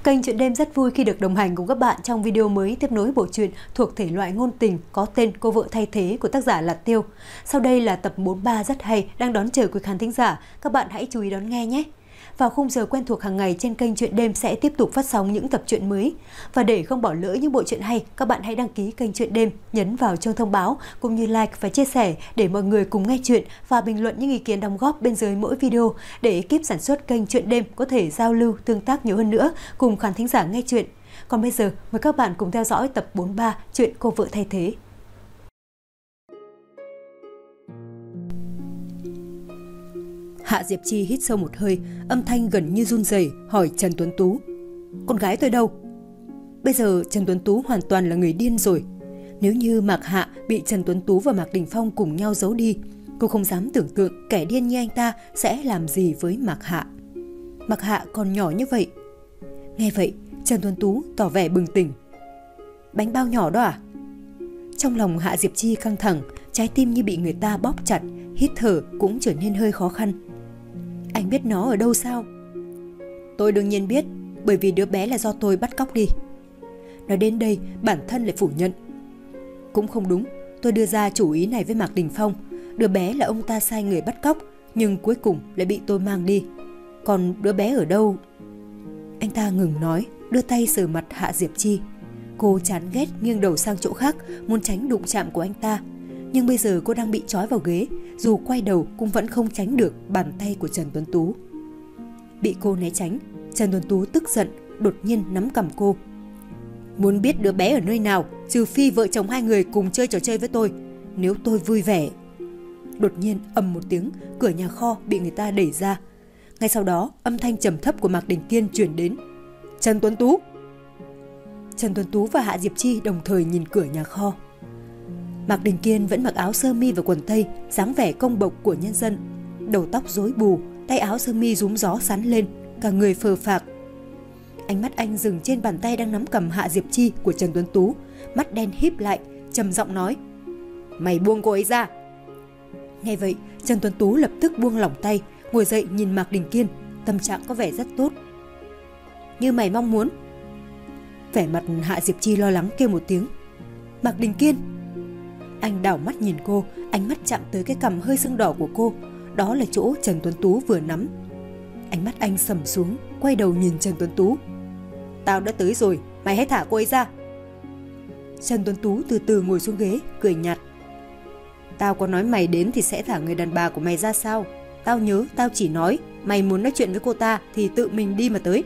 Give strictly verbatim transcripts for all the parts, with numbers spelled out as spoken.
Kênh Chuyện Đêm rất vui khi được đồng hành cùng các bạn trong video mới tiếp nối bộ truyện thuộc thể loại ngôn tình có tên Cô vợ thay thế của tác giả Lạt Tiêu. Sau đây là tập bốn mươi ba rất hay đang đón chờ quý khán thính giả, các bạn hãy chú ý đón nghe nhé. Vào khung giờ quen thuộc hàng ngày trên kênh Chuyện Đêm sẽ tiếp tục phát sóng những tập truyện mới. Và để không bỏ lỡ những bộ truyện hay, các bạn hãy đăng ký kênh Chuyện Đêm, nhấn vào chuông thông báo cũng như like và chia sẻ để mọi người cùng nghe chuyện và bình luận những ý kiến đóng góp bên dưới mỗi video để ekip sản xuất kênh Chuyện Đêm có thể giao lưu, tương tác nhiều hơn nữa cùng khán thính giả nghe chuyện. Còn bây giờ, mời các bạn cùng theo dõi tập bốn mươi ba chuyện Cô vợ thay thế. Hạ Diệp Chi hít sâu một hơi, âm thanh gần như run rẩy hỏi Trần Tuấn Tú: "Con gái tôi đâu?" Bây giờ Trần Tuấn Tú hoàn toàn là người điên rồi. Nếu như Mạc Hạ bị Trần Tuấn Tú và Mạc Đình Phong cùng nhau giấu đi, cô không dám tưởng tượng kẻ điên như anh ta sẽ làm gì với Mạc Hạ. Mạc Hạ còn nhỏ như vậy. Nghe vậy, Trần Tuấn Tú tỏ vẻ bừng tỉnh. "Bánh bao nhỏ đó à?" Trong lòng Hạ Diệp Chi căng thẳng, trái tim như bị người ta bóp chặt, hít thở cũng trở nên hơi khó khăn. "Anh biết nó ở đâu sao?" "Tôi đương nhiên biết, bởi vì đứa bé là do tôi bắt cóc đi." Nói đến đây, bản thân lại phủ nhận. "Cũng không đúng, tôi đưa ra chủ ý này với Mạc Đình Phong. Đứa bé là ông ta sai người bắt cóc, nhưng cuối cùng lại bị tôi mang đi. Còn đứa bé ở đâu?" Anh ta ngừng nói, đưa tay sờ mặt Hạ Diệp Chi. Cô chán ghét nghiêng đầu sang chỗ khác, muốn tránh đụng chạm của anh ta. Nhưng bây giờ cô đang bị trói vào ghế, dù quay đầu cũng vẫn không tránh được bàn tay của Trần Tuấn Tú. Bị cô né tránh, Trần Tuấn Tú tức giận, đột nhiên nắm cằm cô. "Muốn biết đứa bé ở nơi nào, trừ phi vợ chồng hai người cùng chơi trò chơi với tôi. Nếu tôi vui vẻ..." Đột nhiên ầm một tiếng, cửa nhà kho bị người ta đẩy ra. Ngay sau đó, âm thanh trầm thấp của Mạc Đình Kiên truyền đến. "Trần Tuấn Tú!" Trần Tuấn Tú và Hạ Diệp Chi đồng thời nhìn cửa nhà kho. Mạc Đình Kiên vẫn mặc áo sơ mi và quần tây, dáng vẻ công bộc của nhân dân. Đầu tóc rối bù, tay áo sơ mi rúm gió sắn lên, cả người phờ phạc. Ánh mắt anh dừng trên bàn tay đang nắm cầm Hạ Diệp Chi của Trần Tuấn Tú, mắt đen híp lại, trầm giọng nói: "Mày buông cô ấy ra!" Nghe vậy, Trần Tuấn Tú lập tức buông lỏng tay, ngồi dậy nhìn Mạc Đình Kiên, tâm trạng có vẻ rất tốt. "Như mày mong muốn." Vẻ mặt Hạ Diệp Chi lo lắng kêu một tiếng: "Mạc Đình Kiên!" Anh đảo mắt nhìn cô, ánh mắt chạm tới cái cằm hơi sưng đỏ của cô, đó là chỗ Trần Tuấn Tú vừa nắm. Ánh mắt anh sầm xuống, quay đầu nhìn Trần Tuấn Tú. "Tao đã tới rồi, mày hãy thả cô ấy ra." Trần Tuấn Tú từ từ ngồi xuống ghế, cười nhạt. "Tao có nói mày đến thì sẽ thả người đàn bà của mày ra sao? Tao nhớ tao chỉ nói mày muốn nói chuyện với cô ta thì tự mình đi mà tới."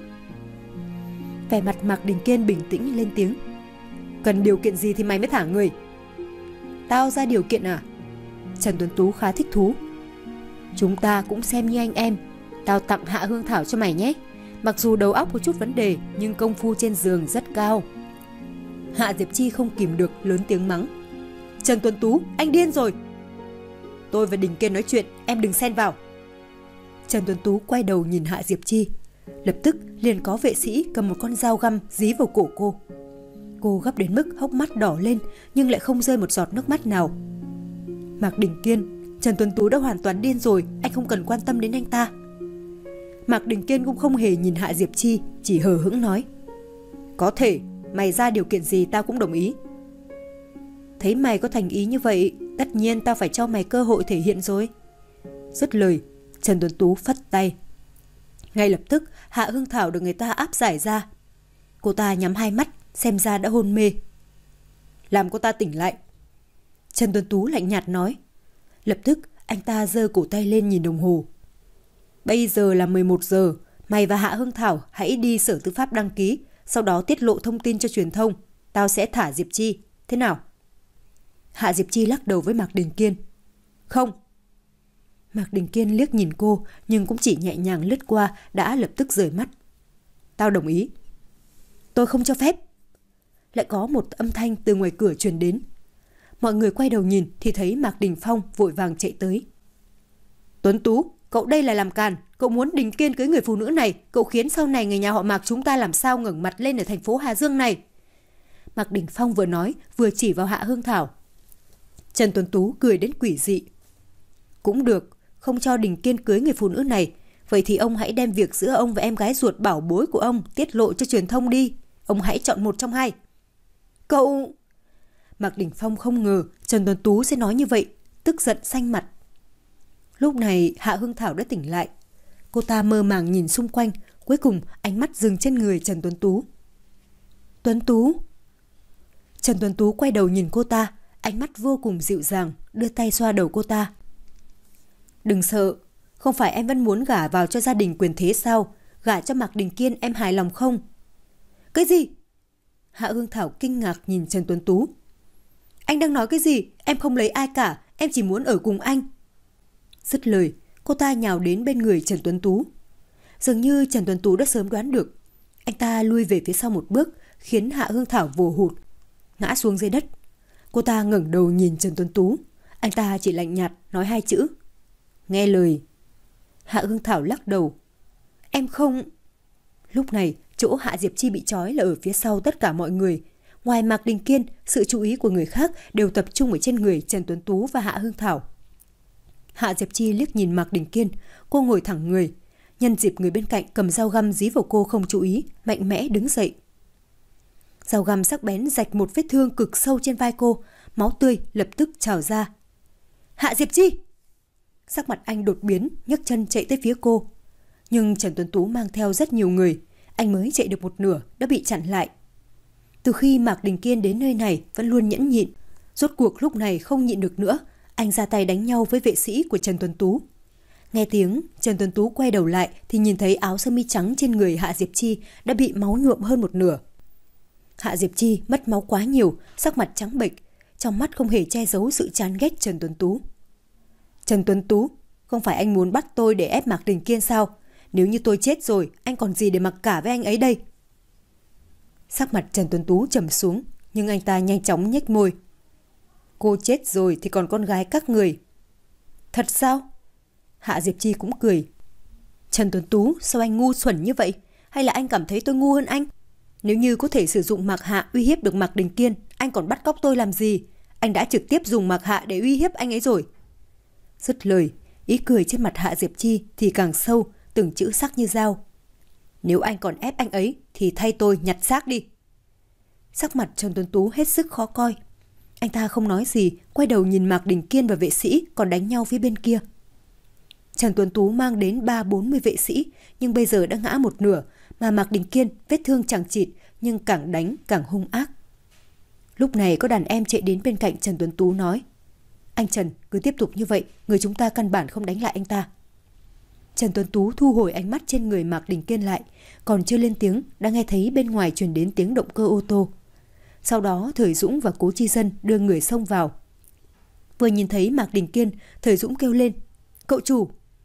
Vẻ mặt Mạc Đình Kiên bình tĩnh lên tiếng. "Cần điều kiện gì thì mày mới thả người?" "Tao ra điều kiện à?" Trần Tuấn Tú khá thích thú. "Chúng ta cũng xem như anh em. Tao tặng Hạ Hương Thảo cho mày nhé. Mặc dù đầu óc có chút vấn đề nhưng công phu trên giường rất cao." Hạ Diệp Chi không kìm được lớn tiếng mắng. "Trần Tuấn Tú, anh điên rồi!" "Tôi và Đình Kiên nói chuyện, em đừng xen vào." Trần Tuấn Tú quay đầu nhìn Hạ Diệp Chi. Lập tức liền có vệ sĩ cầm một con dao găm dí vào cổ cô. Cô gấp đến mức hốc mắt đỏ lên nhưng lại không rơi một giọt nước mắt nào. "Mạc Đình Kiên, Trần Tuấn Tú đã hoàn toàn điên rồi, anh không cần quan tâm đến anh ta." Mạc Đình Kiên cũng không hề nhìn Hạ Diệp Chi, chỉ hờ hững nói: "Có thể, mày ra điều kiện gì tao cũng đồng ý." "Thấy mày có thành ý như vậy, tất nhiên tao phải cho mày cơ hội thể hiện rồi." Dứt lời, Trần Tuấn Tú phất tay. Ngay lập tức, Hạ Hương Thảo được người ta áp giải ra. Cô ta nhắm hai mắt, xem ra đã hôn mê. "Làm cô ta tỉnh lại." Trần Tuấn Tú lạnh nhạt nói. Lập tức, anh ta giơ cổ tay lên nhìn đồng hồ. "Bây giờ là mười một giờ, mày và Hạ Hương Thảo hãy đi Sở Tư pháp đăng ký, sau đó tiết lộ thông tin cho truyền thông. Tao sẽ thả Diệp Chi, thế nào?" Hạ Diệp Chi lắc đầu với Mạc Đình Kiên. "Không." Mạc Đình Kiên liếc nhìn cô nhưng cũng chỉ nhẹ nhàng lướt qua, đã lập tức rời mắt. "Tao đồng ý." "Tôi không cho phép." Lại có một âm thanh từ ngoài cửa truyền đến. Mọi người quay đầu nhìn thì thấy Mạc Đình Phong vội vàng chạy tới. "Tuấn Tú, cậu đây là làm càn, cậu muốn Đình Kiên cưới người phụ nữ này, cậu khiến sau này người nhà họ Mạc chúng ta làm sao ngẩng mặt lên ở thành phố Hà Dương này." Mạc Đình Phong vừa nói vừa chỉ vào Hạ Hương Thảo. Trần Tuấn Tú cười đến quỷ dị. "Cũng được, không cho Đình Kiên cưới người phụ nữ này, Vậy thì ông hãy đem việc giữa ông và em gái ruột bảo bối của ông tiết lộ cho truyền thông đi. Ông hãy chọn một trong hai. Cậu... Mạc Đình Phong không ngờ Trần Tuấn Tú sẽ nói như vậy, tức giận xanh mặt. Lúc này Hạ Hương Thảo đã tỉnh lại. Cô ta mơ màng nhìn xung quanh, cuối cùng ánh mắt dừng trên người Trần Tuấn Tú. Tuấn Tú. Trần Tuấn Tú quay đầu nhìn cô ta, ánh mắt vô cùng dịu dàng, đưa tay xoa đầu cô ta. Đừng sợ, không phải em vẫn muốn gả vào cho gia đình quyền thế sao? Gả cho Mạc Đình Kiên em hài lòng không? Cái gì? Hạ Hương Thảo kinh ngạc nhìn Trần Tuấn Tú. Anh đang nói cái gì? Em không lấy ai cả, em chỉ muốn ở cùng anh. Dứt lời, cô ta nhào đến bên người Trần Tuấn Tú. Dường như Trần Tuấn Tú đã sớm đoán được. Anh ta lui về phía sau một bước, khiến Hạ Hương Thảo vồ hụt, ngã xuống dưới đất. Cô ta ngẩng đầu nhìn Trần Tuấn Tú. Anh ta chỉ lạnh nhạt nói hai chữ: nghe lời. Hạ Hương Thảo lắc đầu. Em không... Lúc này, chỗ Hạ Diệp Chi bị trói là ở phía sau tất cả mọi người. Ngoài Mạc Đình Kiên, sự chú ý của người khác đều tập trung ở trên người Trần Tuấn Tú và Hạ Hương Thảo. Hạ Diệp Chi liếc nhìn Mạc Đình Kiên, cô ngồi thẳng người. Nhân dịp người bên cạnh cầm dao găm dí vào cô không chú ý, mạnh mẽ đứng dậy. Dao găm sắc bén rạch một vết thương cực sâu trên vai cô, máu tươi lập tức trào ra. Hạ Diệp Chi! Sắc mặt anh đột biến, nhấc chân chạy tới phía cô. Nhưng Trần Tuấn Tú mang theo rất nhiều người, anh mới chạy được một nửa đã bị chặn lại. Từ khi Mạc Đình Kiên đến nơi này vẫn luôn nhẫn nhịn, rốt cuộc lúc này không nhịn được nữa, anh ra tay đánh nhau với vệ sĩ của Trần Tuấn Tú. Nghe tiếng, Trần Tuấn Tú quay đầu lại thì nhìn thấy áo sơ mi trắng trên người Hạ Diệp Chi đã bị máu nhuộm hơn một nửa. Hạ Diệp Chi mất máu quá nhiều, sắc mặt trắng bệch, trong mắt không hề che giấu sự chán ghét Trần Tuấn Tú. Trần Tuấn Tú, không phải anh muốn bắt tôi để ép Mạc Đình Kiên sao? Nếu như tôi chết rồi, anh còn gì để mặc cả với anh ấy đây? Sắc mặt Trần Tuấn Tú trầm xuống, nhưng anh ta nhanh chóng nhếch môi. Cô chết rồi thì còn con gái các người. Thật sao? Hạ Diệp Chi cũng cười. Trần Tuấn Tú, sao anh ngu xuẩn như vậy? Hay là anh cảm thấy tôi ngu hơn anh? Nếu như có thể sử dụng Mạc Hạ uy hiếp được Mạc Đình Kiên, anh còn bắt cóc tôi làm gì? Anh đã trực tiếp dùng Mạc Hạ để uy hiếp anh ấy rồi. Dứt lời, ý cười trên mặt Hạ Diệp Chi thì càng sâu, từng chữ sắc như dao. Nếu anh còn ép anh ấy thì thay tôi nhặt xác đi. Sắc mặt Trần Tuấn Tú hết sức khó coi. Anh ta không nói gì, quay đầu nhìn Mạc Đình Kiên và vệ sĩ còn đánh nhau phía bên kia. Trần Tuấn Tú mang đến ba bốn mươi vệ sĩ, nhưng bây giờ đã ngã một nửa, mà Mạc Đình Kiên vết thương chẳng chịt, nhưng càng đánh càng hung ác. Lúc này có đàn em chạy đến bên cạnh Trần Tuấn Tú nói: Anh Trần, cứ tiếp tục như vậy, người chúng ta căn bản không đánh lại anh ta. Trần Tuấn Tú thu hồi ánh mắt trên người Mạc Đình Kiên lại, còn chưa lên tiếng đã nghe thấy bên ngoài truyền đến tiếng động cơ ô tô. Sau đó Thời Dũng và Cố Chi Dân đưa người xông vào. Vừa nhìn thấy Mạc Đình Kiên, Thời Dũng kêu lên: Cậu chủ!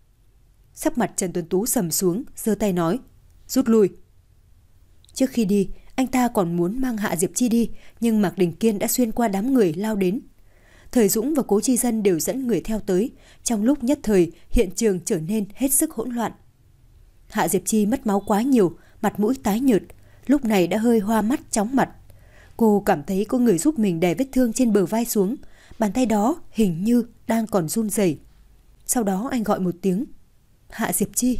Sắc mặt Trần Tuấn Tú sầm xuống, giơ tay nói: Rút lui. Trước khi đi, anh ta còn muốn mang Hạ Diệp Chi đi, nhưng Mạc Đình Kiên đã xuyên qua đám người lao đến. Thời Dũng và Cố Chi Dân đều dẫn người theo tới, trong lúc nhất thời hiện trường trở nên hết sức hỗn loạn. Hạ Diệp Chi mất máu quá nhiều, mặt mũi tái nhợt, lúc này đã hơi hoa mắt chóng mặt. Cô cảm thấy có người giúp mình đè vết thương trên bờ vai xuống, bàn tay đó hình như đang còn run rẩy. Sau đó anh gọi một tiếng: Hạ Diệp Chi.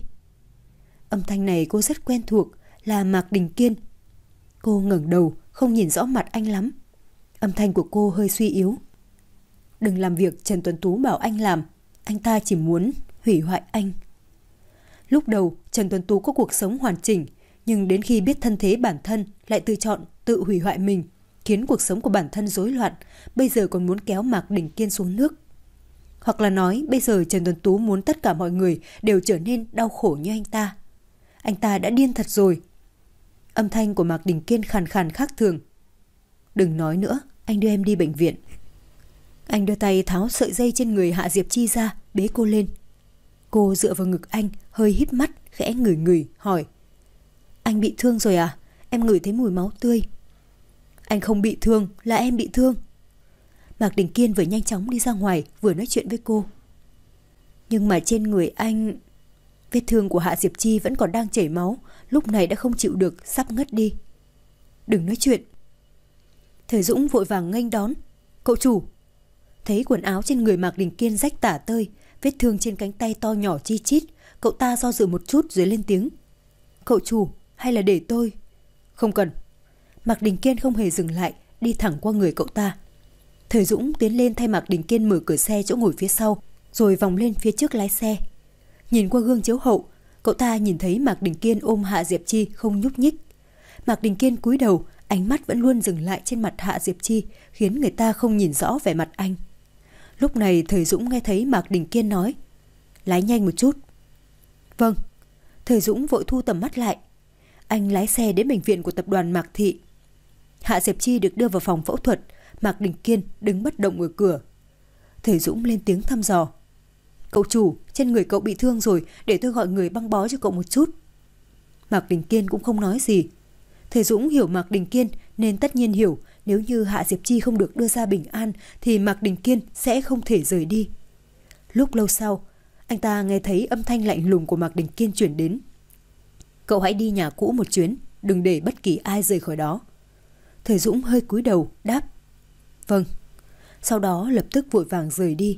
Âm thanh này cô rất quen thuộc, là Mạc Đình Kiên. Cô ngẩng đầu, không nhìn rõ mặt anh lắm. Âm thanh của cô hơi suy yếu. Đừng làm việc Trần Tuấn Tú bảo anh làm, anh ta chỉ muốn hủy hoại anh. Lúc đầu Trần Tuấn Tú có cuộc sống hoàn chỉnh, nhưng đến khi biết thân thế bản thân lại tự chọn tự hủy hoại mình, khiến cuộc sống của bản thân rối loạn, bây giờ còn muốn kéo Mạc Đình Kiên xuống nước. Hoặc là nói bây giờ Trần Tuấn Tú muốn tất cả mọi người đều trở nên đau khổ như anh ta. Anh ta đã điên thật rồi. Âm thanh của Mạc Đình Kiên khàn khàn khác thường. Đừng nói nữa, anh đưa em đi bệnh viện. Anh đưa tay tháo sợi dây trên người Hạ Diệp Chi ra, bế cô lên. Cô dựa vào ngực anh, hơi híp mắt, khẽ ngửi ngửi, hỏi: Anh bị thương rồi à? Em ngửi thấy mùi máu tươi. Anh không bị thương, là em bị thương. Mạc Đình Kiên vừa nhanh chóng đi ra ngoài, vừa nói chuyện với cô. Nhưng mà trên người anh... Vết thương của Hạ Diệp Chi vẫn còn đang chảy máu, lúc này đã không chịu được, sắp ngất đi. Đừng nói chuyện. Thời Dũng vội vàng nghênh đón: Cậu chủ. Thấy quần áo trên người Mạc Đình Kiên rách tả tơi, vết thương trên cánh tay to nhỏ chi chít, Cậu ta do dự một chút rồi lên tiếng. Cậu chủ, hay là để tôi? Không cần. Mạc Đình Kiên không hề dừng lại, đi thẳng qua người cậu ta. Thời Dũng tiến lên thay Mạc Đình Kiên mở cửa xe chỗ ngồi phía sau, rồi vòng lên phía trước lái xe. Nhìn qua gương chiếu hậu, cậu ta nhìn thấy Mạc Đình Kiên ôm Hạ Diệp Chi không nhúc nhích. Mạc Đình Kiên cúi đầu, ánh mắt vẫn luôn dừng lại trên mặt Hạ Diệp Chi, khiến người ta không nhìn rõ vẻ mặt anh. Lúc này Thời Dũng nghe thấy Mạc Đình Kiên nói, lái nhanh một chút. Vâng. Thời Dũng vội thu tầm mắt lại. Anh lái xe đến bệnh viện của tập đoàn Mạc Thị. Hạ Diệp Chi được đưa vào phòng phẫu thuật, Mạc Đình Kiên đứng bất động ở cửa. Thời Dũng lên tiếng thăm dò. Cậu chủ, trên người cậu bị thương rồi, để tôi gọi người băng bó cho cậu một chút. Mạc Đình Kiên cũng không nói gì. Thời Dũng hiểu Mạc Đình Kiên nên tất nhiên hiểu nếu như Hạ Diệp Chi không được đưa ra bình an thì Mạc Đình Kiên sẽ không thể rời đi. Lúc lâu sau, anh ta nghe thấy âm thanh lạnh lùng của Mạc Đình Kiên chuyển đến. Cậu hãy đi nhà cũ một chuyến, đừng để bất kỳ ai rời khỏi đó. Thời Dũng hơi cúi đầu, đáp. Vâng. Sau đó lập tức vội vàng rời đi.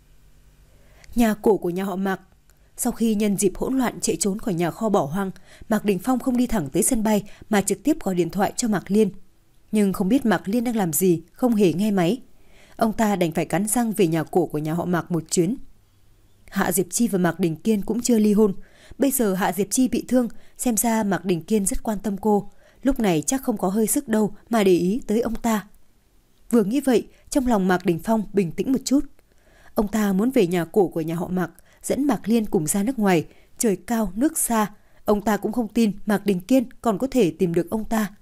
Nhà cổ của nhà họ Mạc. Sau khi nhân dịp hỗn loạn chạy trốn khỏi nhà kho bỏ hoang, Mạc Đình Phong không đi thẳng tới sân bay mà trực tiếp gọi điện thoại cho Mạc Liên. Nhưng không biết Mạc Liên đang làm gì, không hề nghe máy. Ông ta đành phải cắn răng về nhà cổ của nhà họ Mạc một chuyến. Hạ Diệp Chi và Mạc Đình Kiên cũng chưa ly hôn. Bây giờ Hạ Diệp Chi bị thương, xem ra Mạc Đình Kiên rất quan tâm cô. Lúc này chắc không có hơi sức đâu mà để ý tới ông ta. Vừa nghĩ vậy, trong lòng Mạc Đình Phong bình tĩnh một chút. Ông ta muốn về nhà cổ của nhà họ Mạc, dẫn Mạc Liên cùng ra nước ngoài, trời cao nước xa. Ông ta cũng không tin Mạc Đình Kiên còn có thể tìm được ông ta.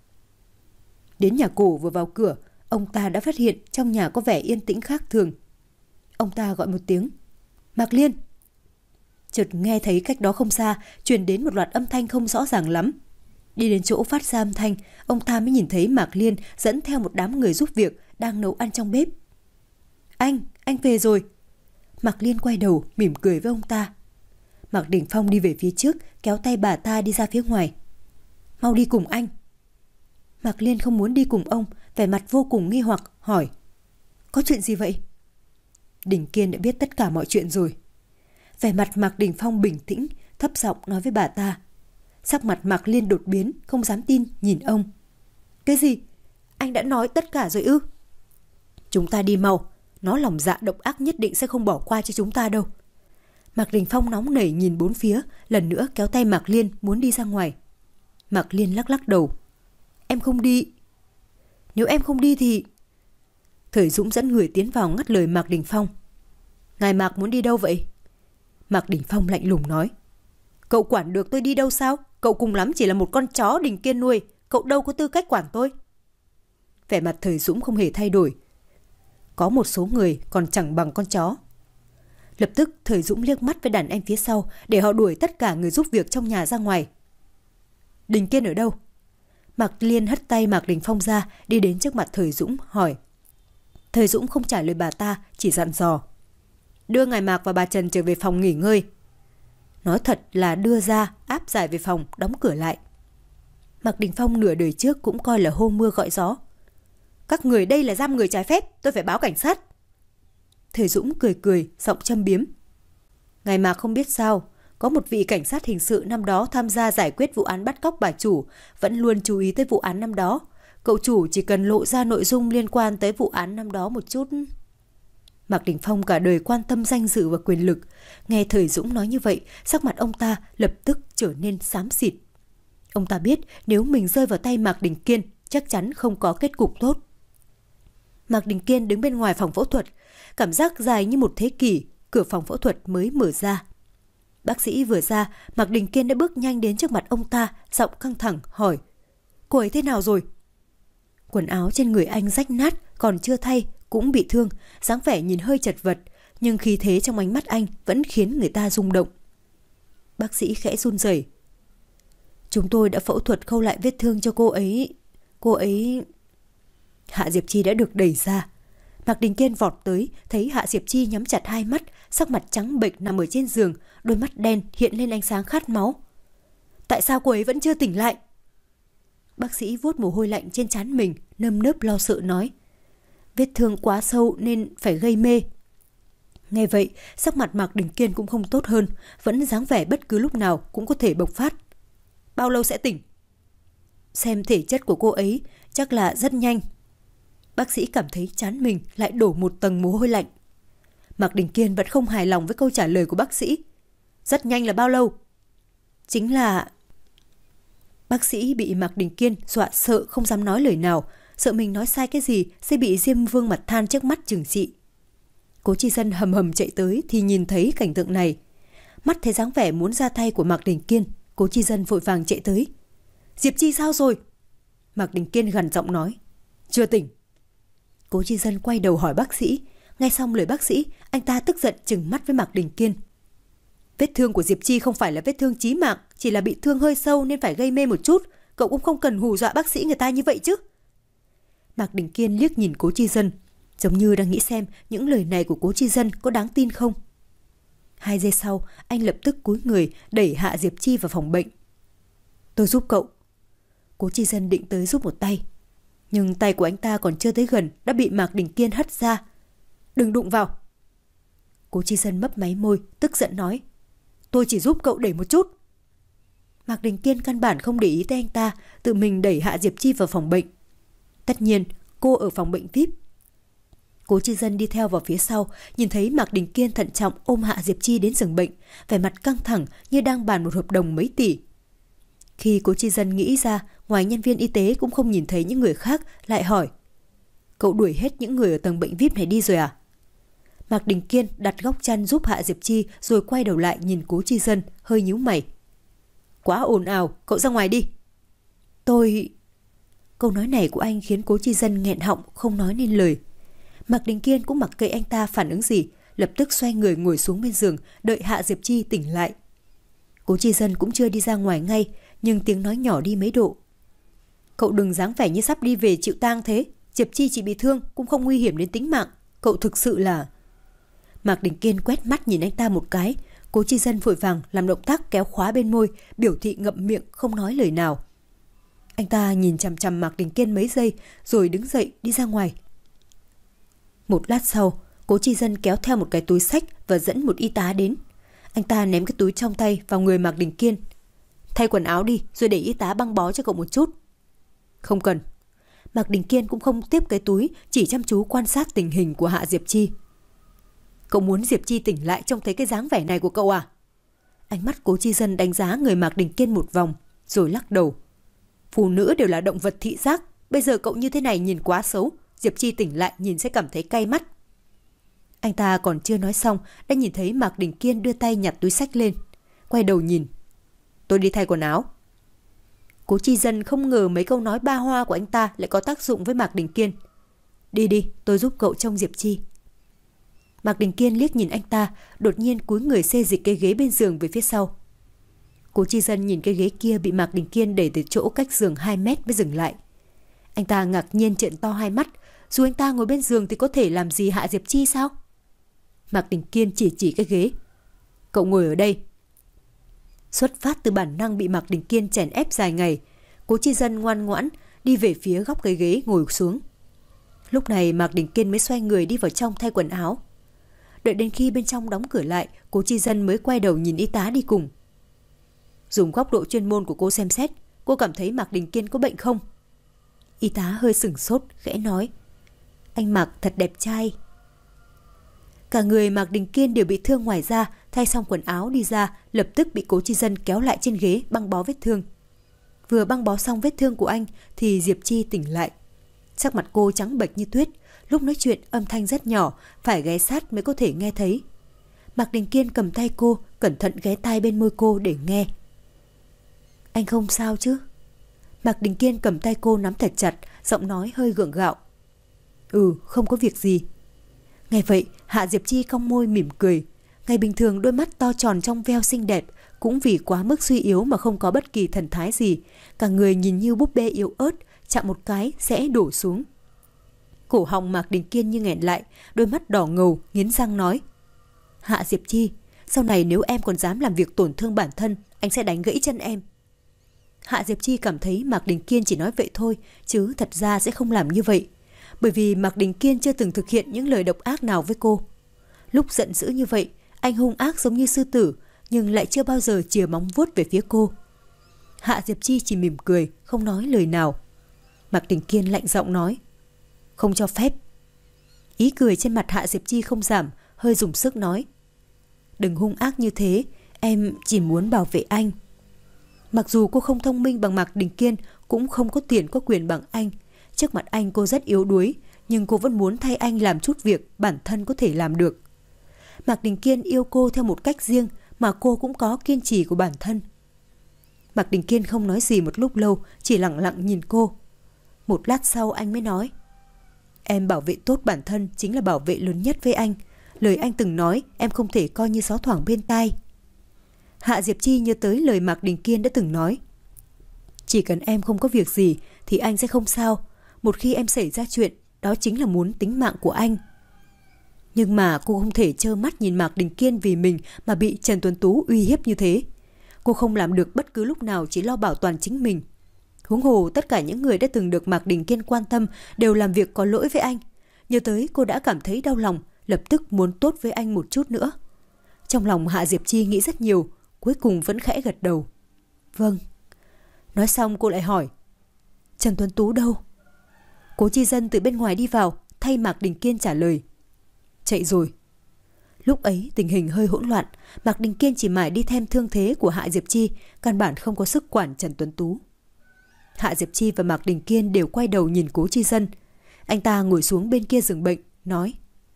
Đến nhà cổ vừa vào cửa, ông ta đã phát hiện trong nhà có vẻ yên tĩnh khác thường. Ông ta gọi một tiếng. Mạc Liên. Chợt nghe thấy cách đó không xa truyền đến một loạt âm thanh không rõ ràng lắm. Đi đến chỗ phát ra âm thanh, ông ta mới nhìn thấy Mạc Liên dẫn theo một đám người giúp việc đang nấu ăn trong bếp. Anh, anh về rồi. Mạc Liên quay đầu mỉm cười với ông ta. Mạc Đình Phong đi về phía trước, kéo tay bà ta đi ra phía ngoài. Mau đi cùng anh. Mạc Liên không muốn đi cùng ông, vẻ mặt vô cùng nghi hoặc, hỏi. Có chuyện gì vậy? Đình Kiên đã biết tất cả mọi chuyện rồi. Vẻ mặt Mạc Đình Phong bình tĩnh, thấp giọng nói với bà ta. Sắc mặt Mạc Liên đột biến, không dám tin, nhìn ông. Cái gì? Anh đã nói tất cả rồi ư? Chúng ta đi mau, nó lòng dạ độc ác nhất định sẽ không bỏ qua cho chúng ta đâu. Mạc Đình Phong nóng nảy nhìn bốn phía, lần nữa kéo tay Mạc Liên muốn đi ra ngoài. Mạc Liên lắc lắc đầu. Em không đi. Nếu em không đi thì... Thời Dũng dẫn người tiến vào ngắt lời Mạc Đình Phong. Ngài Mạc muốn đi đâu vậy? Mạc Đình Phong lạnh lùng nói. Cậu quản được tôi đi đâu sao? Cậu cùng lắm chỉ là một con chó Đình Kiên nuôi. Cậu đâu có tư cách quản tôi. Vẻ mặt Thời Dũng không hề thay đổi. Có một số người còn chẳng bằng con chó. Lập tức Thời Dũng liếc mắt với đàn em phía sau để họ đuổi tất cả người giúp việc trong nhà ra ngoài. Đình Kiên ở đâu? Mạc Liên hất tay Mạc Đình Phong ra, đi đến trước mặt Thời Dũng hỏi. Thời Dũng không trả lời bà ta, chỉ dặn dò. Đưa ngài Mạc và bà Trần trở về phòng nghỉ ngơi. Nói thật là đưa ra, áp giải về phòng, đóng cửa lại. Mạc Đình Phong nửa đời trước cũng coi là hô mưa gọi gió. Các người đây là giam người trái phép, tôi phải báo cảnh sát. Thời Dũng cười cười, giọng châm biếm. Ngài Mạc không biết sao, có một vị cảnh sát hình sự năm đó tham gia giải quyết vụ án bắt cóc bà chủ, vẫn luôn chú ý tới vụ án năm đó. Cậu chủ chỉ cần lộ ra nội dung liên quan tới vụ án năm đó một chút. Mạc Đình Phong cả đời quan tâm danh dự và quyền lực. Nghe Thời Dũng nói như vậy, sắc mặt ông ta lập tức trở nên xám xịt. Ông ta biết nếu mình rơi vào tay Mạc Đình Kiên, chắc chắn không có kết cục tốt. Mạc Đình Kiên đứng bên ngoài phòng phẫu thuật, cảm giác dài như một thế kỷ, cửa phòng phẫu thuật mới mở ra. Bác sĩ vừa ra, Mạc Đình Kiên đã bước nhanh đến trước mặt ông ta, giọng căng thẳng hỏi. Cô ấy thế nào rồi? Quần áo trên người anh rách nát, còn chưa thay, cũng bị thương, dáng vẻ nhìn hơi chật vật, nhưng khí thế trong ánh mắt anh vẫn khiến người ta rung động. Bác sĩ khẽ run rẩy. Chúng tôi đã phẫu thuật khâu lại vết thương cho cô ấy. Cô ấy... Hạ Diệp Chi đã được đẩy ra. Mạc Đình Kiên vọt tới, thấy Hạ Diệp Chi nhắm chặt hai mắt, sắc mặt trắng bệch nằm ở trên giường, đôi mắt đen hiện lên ánh sáng khát máu. Tại sao cô ấy vẫn chưa tỉnh lại? Bác sĩ vuốt mồ hôi lạnh trên trán mình, nơm nớp lo sợ nói. Vết thương quá sâu nên phải gây mê. Nghe vậy, sắc mặt Mạc Đình Kiên cũng không tốt hơn, vẫn dáng vẻ bất cứ lúc nào cũng có thể bộc phát. Bao lâu sẽ tỉnh? Xem thể chất của cô ấy, chắc là rất nhanh. Bác sĩ cảm thấy trán mình lại đổ một tầng mồ hôi lạnh. Mạc Đình Kiên vẫn không hài lòng với câu trả lời của bác sĩ. Rất nhanh là bao lâu? Chính là... Bác sĩ bị Mạc Đình Kiên dọa sợ không dám nói lời nào, sợ mình nói sai cái gì sẽ bị Diêm Vương mặt than trước mắt trừng trị. Cố Chi Dân hầm hầm chạy tới thì nhìn thấy cảnh tượng này. Mắt thấy dáng vẻ muốn ra tay của Mạc Đình Kiên, Cố Chi Dân vội vàng chạy tới. Diệp Chi sao rồi? Mạc Đình Kiên gằn giọng nói. Chưa tỉnh. Cố Chi Dân quay đầu hỏi bác sĩ. Nghe xong lời bác sĩ, anh ta tức giận trừng mắt với Mạc Đình Kiên. Vết thương của Diệp Chi không phải là vết thương chí mạng, chỉ là bị thương hơi sâu nên phải gây mê một chút. Cậu cũng không cần hù dọa bác sĩ người ta như vậy chứ. Mạc Đình Kiên liếc nhìn Cố Chi Dân, giống như đang nghĩ xem những lời này của Cố Chi Dân có đáng tin không. Hai giây sau, anh lập tức cúi người đẩy Hạ Diệp Chi vào phòng bệnh. Tôi giúp cậu. Cố Chi Dân định tới giúp một tay, nhưng tay của anh ta còn chưa tới gần đã bị Mạc Đình Kiên hất ra. Đừng đụng vào. Cố Chi Dân mấp máy môi, tức giận nói. Tôi chỉ giúp cậu đẩy một chút. Mạc Đình Kiên căn bản không để ý tới anh ta, tự mình đẩy Hạ Diệp Chi vào phòng bệnh. Tất nhiên, cô ở phòng bệnh vi ai pi. Cố Chi Dân đi theo vào phía sau, nhìn thấy Mạc Đình Kiên thận trọng ôm Hạ Diệp Chi đến giường bệnh, vẻ mặt căng thẳng như đang bàn một hợp đồng mấy tỷ. Khi Cố Chi Dân nghĩ ra, ngoài nhân viên y tế cũng không nhìn thấy những người khác, lại hỏi. Cậu đuổi hết những người ở tầng bệnh vi ai pi này đi rồi à? Mạc Đình Kiên đặt góc chăn giúp Hạ Diệp Chi rồi quay đầu lại nhìn Cố Chi Dân, hơi nhíu mày. Quá ồn ào, cậu ra ngoài đi. Tôi... Câu nói này của anh khiến Cố Chi Dân nghẹn họng không nói nên lời. Mạc Đình Kiên cũng mặc kệ anh ta phản ứng gì, lập tức xoay người ngồi xuống bên giường, đợi Hạ Diệp Chi tỉnh lại. Cố Chi Dân cũng chưa đi ra ngoài ngay, nhưng tiếng nói nhỏ đi mấy độ. Cậu đừng dáng vẻ như sắp đi về chịu tang thế. Diệp Chi chỉ bị thương, cũng không nguy hiểm đến tính mạng. Cậu thực sự là... Mạc Đình Kiên quét mắt nhìn anh ta một cái. Cố Chi Dân vội vàng làm động tác kéo khóa bên môi, biểu thị ngậm miệng không nói lời nào. Anh ta nhìn chằm chằm Mạc Đình Kiên mấy giây rồi đứng dậy đi ra ngoài. Một lát sau, Cố Chi Dân kéo theo một cái túi xách và dẫn một y tá đến. Anh ta ném cái túi trong tay vào người Mạc Đình Kiên. Thay quần áo đi rồi để y tá băng bó cho cậu một chút. Không cần. Mạc Đình Kiên cũng không tiếp cái túi, chỉ chăm chú quan sát tình hình của Hạ Diệp Chi. Cậu muốn Diệp Chi tỉnh lại trông thấy cái dáng vẻ này của cậu à? Ánh mắt Cố Chi Dân đánh giá người Mạc Đình Kiên một vòng, rồi lắc đầu. Phụ nữ đều là động vật thị giác, bây giờ cậu như thế này nhìn quá xấu, Diệp Chi tỉnh lại nhìn sẽ cảm thấy cay mắt. Anh ta còn chưa nói xong, đã nhìn thấy Mạc Đình Kiên đưa tay nhặt túi xách lên, quay đầu nhìn. Tôi đi thay quần áo. Cố Chi Dân không ngờ mấy câu nói ba hoa của anh ta lại có tác dụng với Mạc Đình Kiên. Đi đi, tôi giúp cậu trông Diệp Chi. Mạc Đình Kiên liếc nhìn anh ta, đột nhiên cúi người xê dịch cái ghế bên giường về phía sau. Cố Chi Dân nhìn cái ghế kia bị Mạc Đình Kiên đẩy từ chỗ cách giường hai mét mới dừng lại. Anh ta ngạc nhiên trợn to hai mắt, dù anh ta ngồi bên giường thì có thể làm gì Hạ Diệp Chi sao? Mạc Đình Kiên chỉ chỉ cái ghế. Cậu ngồi ở đây. Xuất phát từ bản năng bị Mạc Đình Kiên chèn ép dài ngày, Cố Chi Dân ngoan ngoãn đi về phía góc cái ghế ngồi xuống. Lúc này Mạc Đình Kiên mới xoay người đi vào trong thay quần áo. Đợi đến khi bên trong đóng cửa lại, Cố Chi Dân mới quay đầu nhìn y tá đi cùng. Dùng góc độ chuyên môn của cô xem xét, cô cảm thấy Mạc Đình Kiên có bệnh không? Y tá hơi sửng sốt, khẽ nói. Anh Mạc thật đẹp trai. Cả người Mạc Đình Kiên đều bị thương ngoài da, thay xong quần áo đi ra, lập tức bị Cố Chi Dân kéo lại trên ghế băng bó vết thương. Vừa băng bó xong vết thương của anh thì Diệp Chi tỉnh lại. Sắc mặt cô trắng bệch như tuyết, lúc nói chuyện âm thanh rất nhỏ, phải ghé sát mới có thể nghe thấy. Mạc Đình Kiên cầm tay cô, cẩn thận ghé tai bên môi cô để nghe. Anh không sao chứ? Mạc Đình Kiên cầm tay cô nắm thật chặt, giọng nói hơi gượng gạo. Ừ, không có việc gì. Nghe vậy, Hạ Diệp Chi cong môi mỉm cười. Ngày bình thường đôi mắt to tròn trong veo xinh đẹp, cũng vì quá mức suy yếu mà không có bất kỳ thần thái gì. Cả người nhìn như búp bê yếu ớt, chạm một cái sẽ đổ xuống. Cổ họng Mạc Đình Kiên như nghẹn lại, đôi mắt đỏ ngầu, nghiến răng nói. Hạ Diệp Chi, sau này nếu em còn dám làm việc tổn thương bản thân, anh sẽ đánh gãy chân em. Hạ Diệp Chi cảm thấy Mạc Đình Kiên chỉ nói vậy thôi, chứ thật ra sẽ không làm như vậy. Bởi vì Mạc Đình Kiên chưa từng thực hiện những lời độc ác nào với cô. Lúc giận dữ như vậy, anh hung ác giống như sư tử, nhưng lại chưa bao giờ chìa móng vuốt về phía cô. Hạ Diệp Chi chỉ mỉm cười, không nói lời nào. Mạc Đình Kiên lạnh giọng nói, không cho phép. Ý cười trên mặt Hạ Diệp Chi không giảm, hơi dùng sức nói, đừng hung ác như thế, em chỉ muốn bảo vệ anh. Mặc dù cô không thông minh bằng Mạc Đình Kiên, cũng không có tiền có quyền bằng anh. Trước mặt anh cô rất yếu đuối, nhưng cô vẫn muốn thay anh làm chút việc bản thân có thể làm được. Mạc Đình Kiên yêu cô theo một cách riêng, mà cô cũng có kiên trì của bản thân. Mạc Đình Kiên không nói gì một lúc lâu, chỉ lặng lặng nhìn cô. Một lát sau anh mới nói, em bảo vệ tốt bản thân chính là bảo vệ lớn nhất với anh. Lời anh từng nói em không thể coi như gió thoảng bên tai. Hạ Diệp Chi nhớ tới lời Mạc Đình Kiên đã từng nói, chỉ cần em không có việc gì thì anh sẽ không sao. Một khi em xảy ra chuyện, đó chính là muốn tính mạng của anh. Nhưng mà cô không thể trơ mắt nhìn Mạc Đình Kiên vì mình mà bị Trần Tuấn Tú uy hiếp như thế. Cô không làm được bất cứ lúc nào, chỉ lo bảo toàn chính mình. Huống hồ tất cả những người đã từng được Mạc Đình Kiên quan tâm đều làm việc có lỗi với anh. Nhớ tới cô đã cảm thấy đau lòng, lập tức muốn tốt với anh một chút nữa. Trong lòng Hạ Diệp Chi nghĩ rất nhiều, cuối cùng vẫn khẽ gật đầu. Vâng. Nói xong cô lại hỏi, Trần Tuấn Tú đâu? Cố Chi Dân từ bên ngoài đi vào, thay Mạc Đình Kiên trả lời, chạy rồi. Lúc ấy tình hình hơi hỗn loạn, Mạc Đình Kiên chỉ mải đi thêm thương thế của Hạ Diệp Chi, căn bản không có sức quản Trần Tuấn Tú. Hạ Diệp Chi và Mạc Đình Kiên đều quay đầu nhìn Cố Chi Dân. Anh ta ngồi xuống bên kia giường bệnh, nói,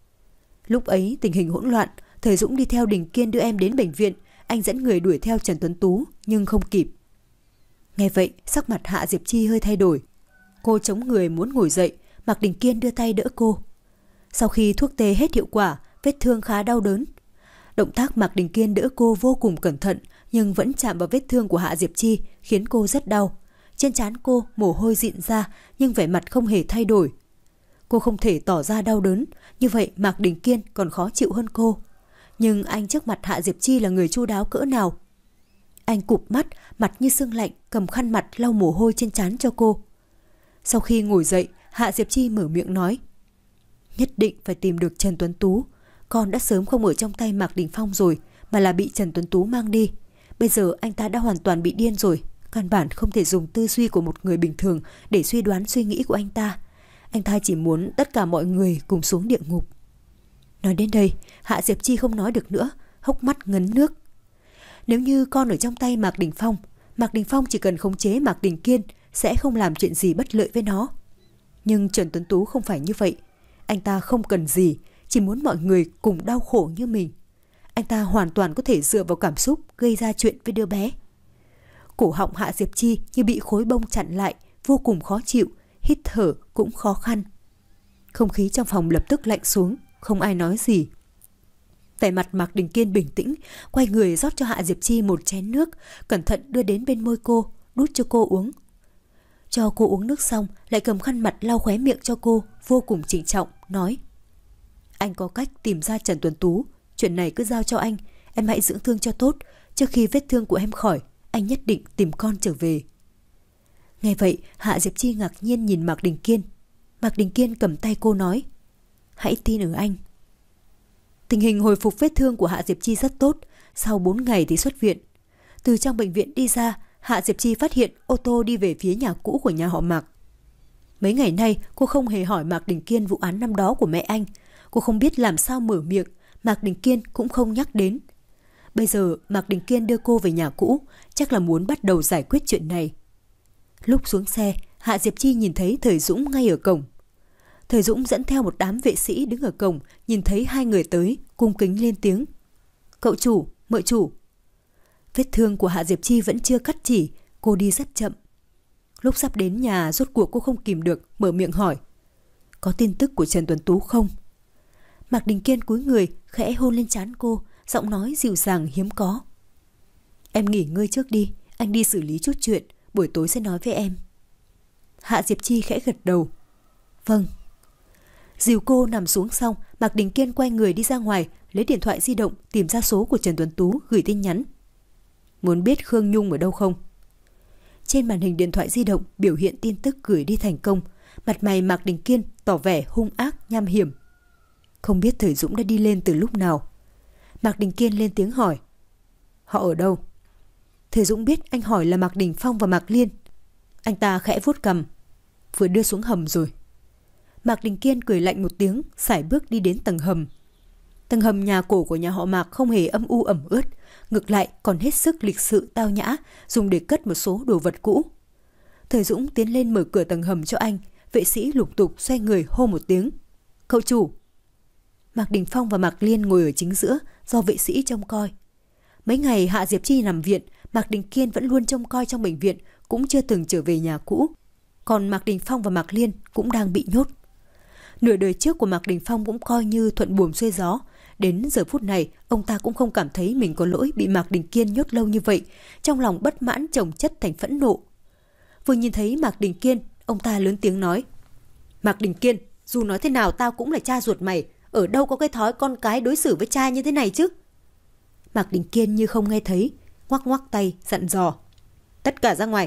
lúc ấy tình hình hỗn loạn, Thời Dũng đi theo Đình Kiên đưa em đến bệnh viện, anh dẫn người đuổi theo Trần Tuấn Tú, nhưng không kịp. Nghe vậy, sắc mặt Hạ Diệp Chi hơi thay đổi. Cô chống người muốn ngồi dậy, Mạc Đình Kiên đưa tay đỡ cô. Sau khi thuốc tê hết hiệu quả, vết thương khá đau đớn. Động tác Mạc Đình Kiên đỡ cô vô cùng cẩn thận, nhưng vẫn chạm vào vết thương của Hạ Diệp Chi, khiến cô rất đau. Trên trán cô mồ hôi rịn ra, nhưng vẻ mặt không hề thay đổi. Cô không thể tỏ ra đau đớn, như vậy Mạc Đình Kiên còn khó chịu hơn cô. Nhưng anh trước mặt Hạ Diệp Chi là người chu đáo cỡ nào. Anh cụp mắt, mặt như sương lạnh, cầm khăn mặt lau mồ hôi trên trán cho cô. Sau khi ngồi dậy, Hạ Diệp Chi mở miệng nói, nhất định phải tìm được Trần Tuấn Tú. Con đã sớm không ở trong tay Mạc Đình Phong rồi, mà là bị Trần Tuấn Tú mang đi. Bây giờ anh ta đã hoàn toàn bị điên rồi, căn bản không thể dùng tư duy của một người bình thường để suy đoán suy nghĩ của anh ta. Anh ta chỉ muốn tất cả mọi người cùng xuống địa ngục. Nói đến đây, Hạ Diệp Chi không nói được nữa, hốc mắt ngấn nước. Nếu như con ở trong tay Mạc Đình Phong, Mạc Đình Phong chỉ cần khống chế Mạc Đình Kiên sẽ không làm chuyện gì bất lợi với nó. Nhưng Trần Tuấn Tú không phải như vậy. Anh ta không cần gì, chỉ muốn mọi người cùng đau khổ như mình. Anh ta hoàn toàn có thể dựa vào cảm xúc gây ra chuyện với đứa bé. Cổ họng Hạ Diệp Chi như bị khối bông chặn lại, vô cùng khó chịu, hít thở cũng khó khăn. Không khí trong phòng lập tức lạnh xuống, không ai nói gì. Vẻ mặt Mạc Đình Kiên bình tĩnh, quay người rót cho Hạ Diệp Chi một chén nước, cẩn thận đưa đến bên môi cô, đút cho cô uống. Cho cô uống nước xong, lại cầm khăn mặt lau khóe miệng cho cô, vô cùng trịnh trọng, nói, anh có cách tìm ra Trần Tuấn Tú, chuyện này cứ giao cho anh, em hãy dưỡng thương cho tốt, trước khi vết thương của em khỏi, anh nhất định tìm con trở về. Nghe vậy, Hạ Diệp Chi ngạc nhiên nhìn Mạc Đình Kiên. Mạc Đình Kiên cầm tay cô nói, hãy tin ở anh. Tình hình hồi phục vết thương của Hạ Diệp Chi rất tốt, sau bốn ngày thì xuất viện. Từ trong bệnh viện đi ra, Hạ Diệp Chi phát hiện ô tô đi về phía nhà cũ của nhà họ Mạc. Mấy ngày nay cô không hề hỏi Mạc Đình Kiên vụ án năm đó của mẹ anh. Cô không biết làm sao mở miệng, Mạc Đình Kiên cũng không nhắc đến. Bây giờ Mạc Đình Kiên đưa cô về nhà cũ, chắc là muốn bắt đầu giải quyết chuyện này. Lúc xuống xe, Hạ Diệp Chi nhìn thấy Thời Dũng ngay ở cổng. Thời Dũng dẫn theo một đám vệ sĩ đứng ở cổng, nhìn thấy hai người tới, cung kính lên tiếng, cậu chủ, mợ chủ. Vết thương của Hạ Diệp Chi vẫn chưa cắt chỉ, cô đi rất chậm. Lúc sắp đến nhà, rốt cuộc cô không kìm được, mở miệng hỏi, có tin tức của Trần Tuấn Tú không? Mạc Đình Kiên cúi người, khẽ hôn lên trán cô, giọng nói dịu dàng hiếm có. Em nghỉ ngơi trước đi, anh đi xử lý chút chuyện, buổi tối sẽ nói với em. Hạ Diệp Chi khẽ gật đầu. Vâng. Dìu cô nằm xuống xong, Mạc Đình Kiên quay người đi ra ngoài, lấy điện thoại di động tìm ra số của Trần Tuấn Tú, gửi tin nhắn. Muốn biết Khương Nhung ở đâu không? Trên màn hình điện thoại di động biểu hiện tin tức gửi đi thành công. Mặt mày Mạc Đình Kiên tỏ vẻ hung ác nham hiểm. Không biết Thời Dũng đã đi lên từ lúc nào. Mạc Đình Kiên lên tiếng hỏi. Họ ở đâu? Thời Dũng biết anh hỏi là Mạc Đình Phong và Mạc Liên. Anh ta khẽ vuốt cằm. Vừa đưa xuống hầm rồi. Mạc Đình Kiên cười lạnh một tiếng, sải bước đi đến tầng hầm. Tầng hầm nhà cổ của nhà họ Mạc không hề âm u ẩm ướt, ngược lại còn hết sức lịch sự tao nhã, dùng để cất một số đồ vật cũ. Thời Dũng tiến lên mở cửa tầng hầm cho anh, vệ sĩ lục tục xoay người hô một tiếng. Cậu chủ. Mạc Đình Phong và Mạc Liên ngồi ở chính giữa do vệ sĩ trông coi. Mấy ngày Hạ Diệp Chi nằm viện, Mạc Đình Kiên vẫn luôn trông coi trong bệnh viện, cũng chưa từng trở về nhà cũ. Còn Mạc Đình Phong và Mạc Liên cũng đang bị nhốt. Nửa đời trước của Mạc Đình Phong cũng coi như thuận buồm xuôi gió. Đến giờ phút này, ông ta cũng không cảm thấy mình có lỗi bị Mạc Đình Kiên nhốt lâu như vậy, trong lòng bất mãn chồng chất thành phẫn nộ. Vừa nhìn thấy Mạc Đình Kiên, ông ta lớn tiếng nói. Mạc Đình Kiên, dù nói thế nào tao cũng là cha ruột mày, ở đâu có cái thói con cái đối xử với cha như thế này chứ? Mạc Đình Kiên như không nghe thấy, ngoắc ngoắc tay, dặn dò. Tất cả ra ngoài.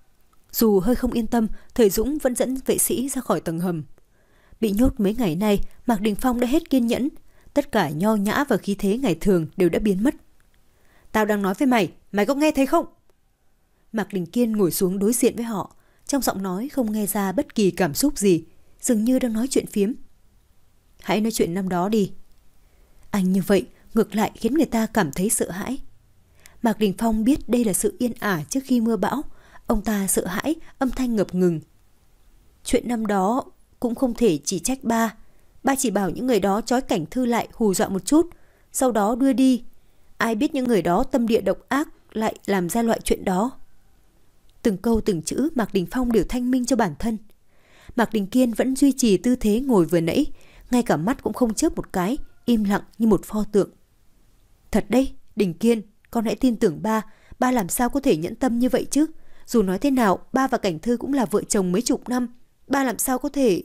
Dù hơi không yên tâm, Thời Dũng vẫn dẫn vệ sĩ ra khỏi tầng hầm. Bị nhốt mấy ngày nay, Mạc Đình Phong đã hết kiên nhẫn. Tất cả nho nhã và khí thế ngày thường đều đã biến mất. Tao đang nói với mày, mày có nghe thấy không? Mạc Đình Kiên ngồi xuống đối diện với họ, trong giọng nói không nghe ra bất kỳ cảm xúc gì, dường như đang nói chuyện phiếm. Hãy nói chuyện năm đó đi. Anh như vậy ngược lại khiến người ta cảm thấy sợ hãi. Mạc Đình Phong biết đây là sự yên ả trước khi mưa bão. Ông ta sợ hãi, âm thanh ngập ngừng. Chuyện năm đó cũng không thể chỉ trách ba. Ba chỉ bảo những người đó trói Cảnh Thư lại hù dọa một chút, sau đó đưa đi. Ai biết những người đó tâm địa độc ác lại làm ra loại chuyện đó. Từng câu từng chữ Mạc Đình Phong đều thanh minh cho bản thân. Mạc Đình Kiên vẫn duy trì tư thế ngồi vừa nãy, ngay cả mắt cũng không chớp một cái, im lặng như một pho tượng. Thật đấy, Đình Kiên, con hãy tin tưởng ba. Ba làm sao có thể nhẫn tâm như vậy chứ? Dù nói thế nào, ba và Cảnh Thư cũng là vợ chồng mấy chục năm. Ba làm sao có thể...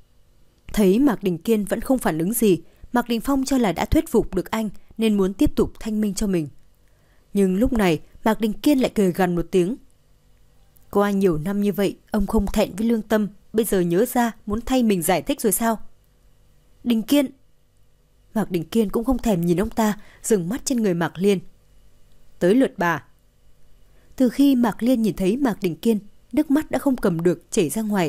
Thấy Mạc Đình Kiên vẫn không phản ứng gì, Mạc Đình Phong cho là đã thuyết phục được anh nên muốn tiếp tục thanh minh cho mình. Nhưng lúc này Mạc Đình Kiên lại cười gằn một tiếng. Qua nhiều năm như vậy, ông không thẹn với lương tâm, bây giờ nhớ ra muốn thay mình giải thích rồi sao? Đình Kiên. Mạc Đình Kiên cũng không thèm nhìn ông ta, dừng mắt trên người Mạc Liên. Tới lượt bà. Từ khi Mạc Liên nhìn thấy Mạc Đình Kiên, nước mắt đã không cầm được chảy ra ngoài.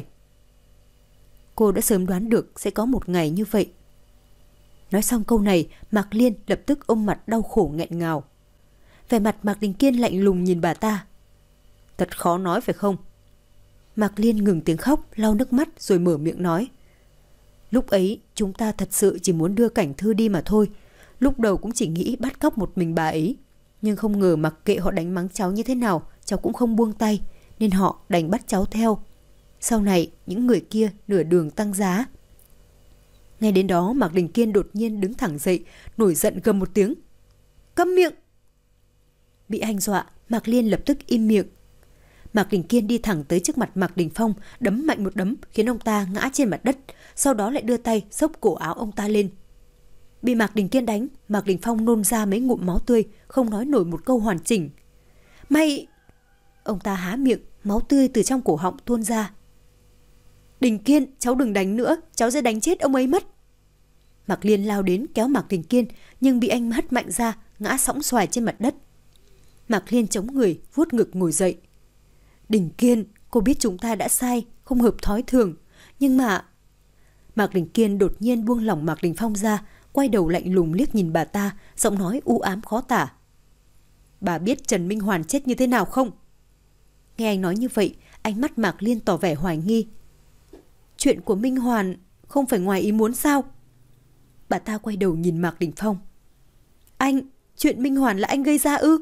Cô đã sớm đoán được sẽ có một ngày như vậy. Nói xong câu này, Mạc Liên lập tức ôm mặt đau khổ nghẹn ngào. Vẻ mặt Mạc Đình Kiên lạnh lùng nhìn bà ta. Thật khó nói phải không? Mạc Liên ngừng tiếng khóc, lau nước mắt rồi mở miệng nói. Lúc ấy chúng ta thật sự chỉ muốn đưa Cảnh Thư đi mà thôi. Lúc đầu cũng chỉ nghĩ bắt cóc một mình bà ấy, nhưng không ngờ mặc kệ họ đánh mắng cháu như thế nào, cháu cũng không buông tay, nên họ đành bắt cháu theo. Sau này những người kia nửa đường tăng giá. Ngay đến đó Mạc Đình Kiên đột nhiên đứng thẳng dậy, nổi giận gầm một tiếng. Câm miệng! Bị anh dọa, Mạc Liên lập tức im miệng. Mạc Đình Kiên đi thẳng tới trước mặt Mạc Đình Phong, đấm mạnh một đấm khiến ông ta ngã trên mặt đất, sau đó lại đưa tay xốc cổ áo ông ta lên. Bị Mạc Đình Kiên đánh, Mạc Đình Phong nôn ra mấy ngụm máu tươi, không nói nổi một câu hoàn chỉnh. Mày... Ông ta há miệng, máu tươi từ trong cổ họng tuôn ra. Đình Kiên, cháu đừng đánh nữa, cháu sẽ đánh chết ông ấy mất. Mạc Liên lao đến kéo Mạc Đình Kiên, nhưng bị anh hất mạnh ra, ngã sõng xoài trên mặt đất. Mạc Liên chống người, vuốt ngực ngồi dậy. Đình Kiên, cô biết chúng ta đã sai, không hợp thói thường, nhưng mà... Mạc Đình Kiên đột nhiên buông lỏng Mạc Đình Phong ra, quay đầu lạnh lùng liếc nhìn bà ta, giọng nói u ám khó tả. Bà biết Trần Minh Hoàn chết như thế nào không? Nghe anh nói như vậy, ánh mắt Mạc Liên tỏ vẻ hoài nghi. Chuyện của Minh Hoàn không phải ngoài ý muốn sao? Bà ta quay đầu nhìn Mạc Đình Phong. Anh, chuyện Minh Hoàn là anh gây ra ư?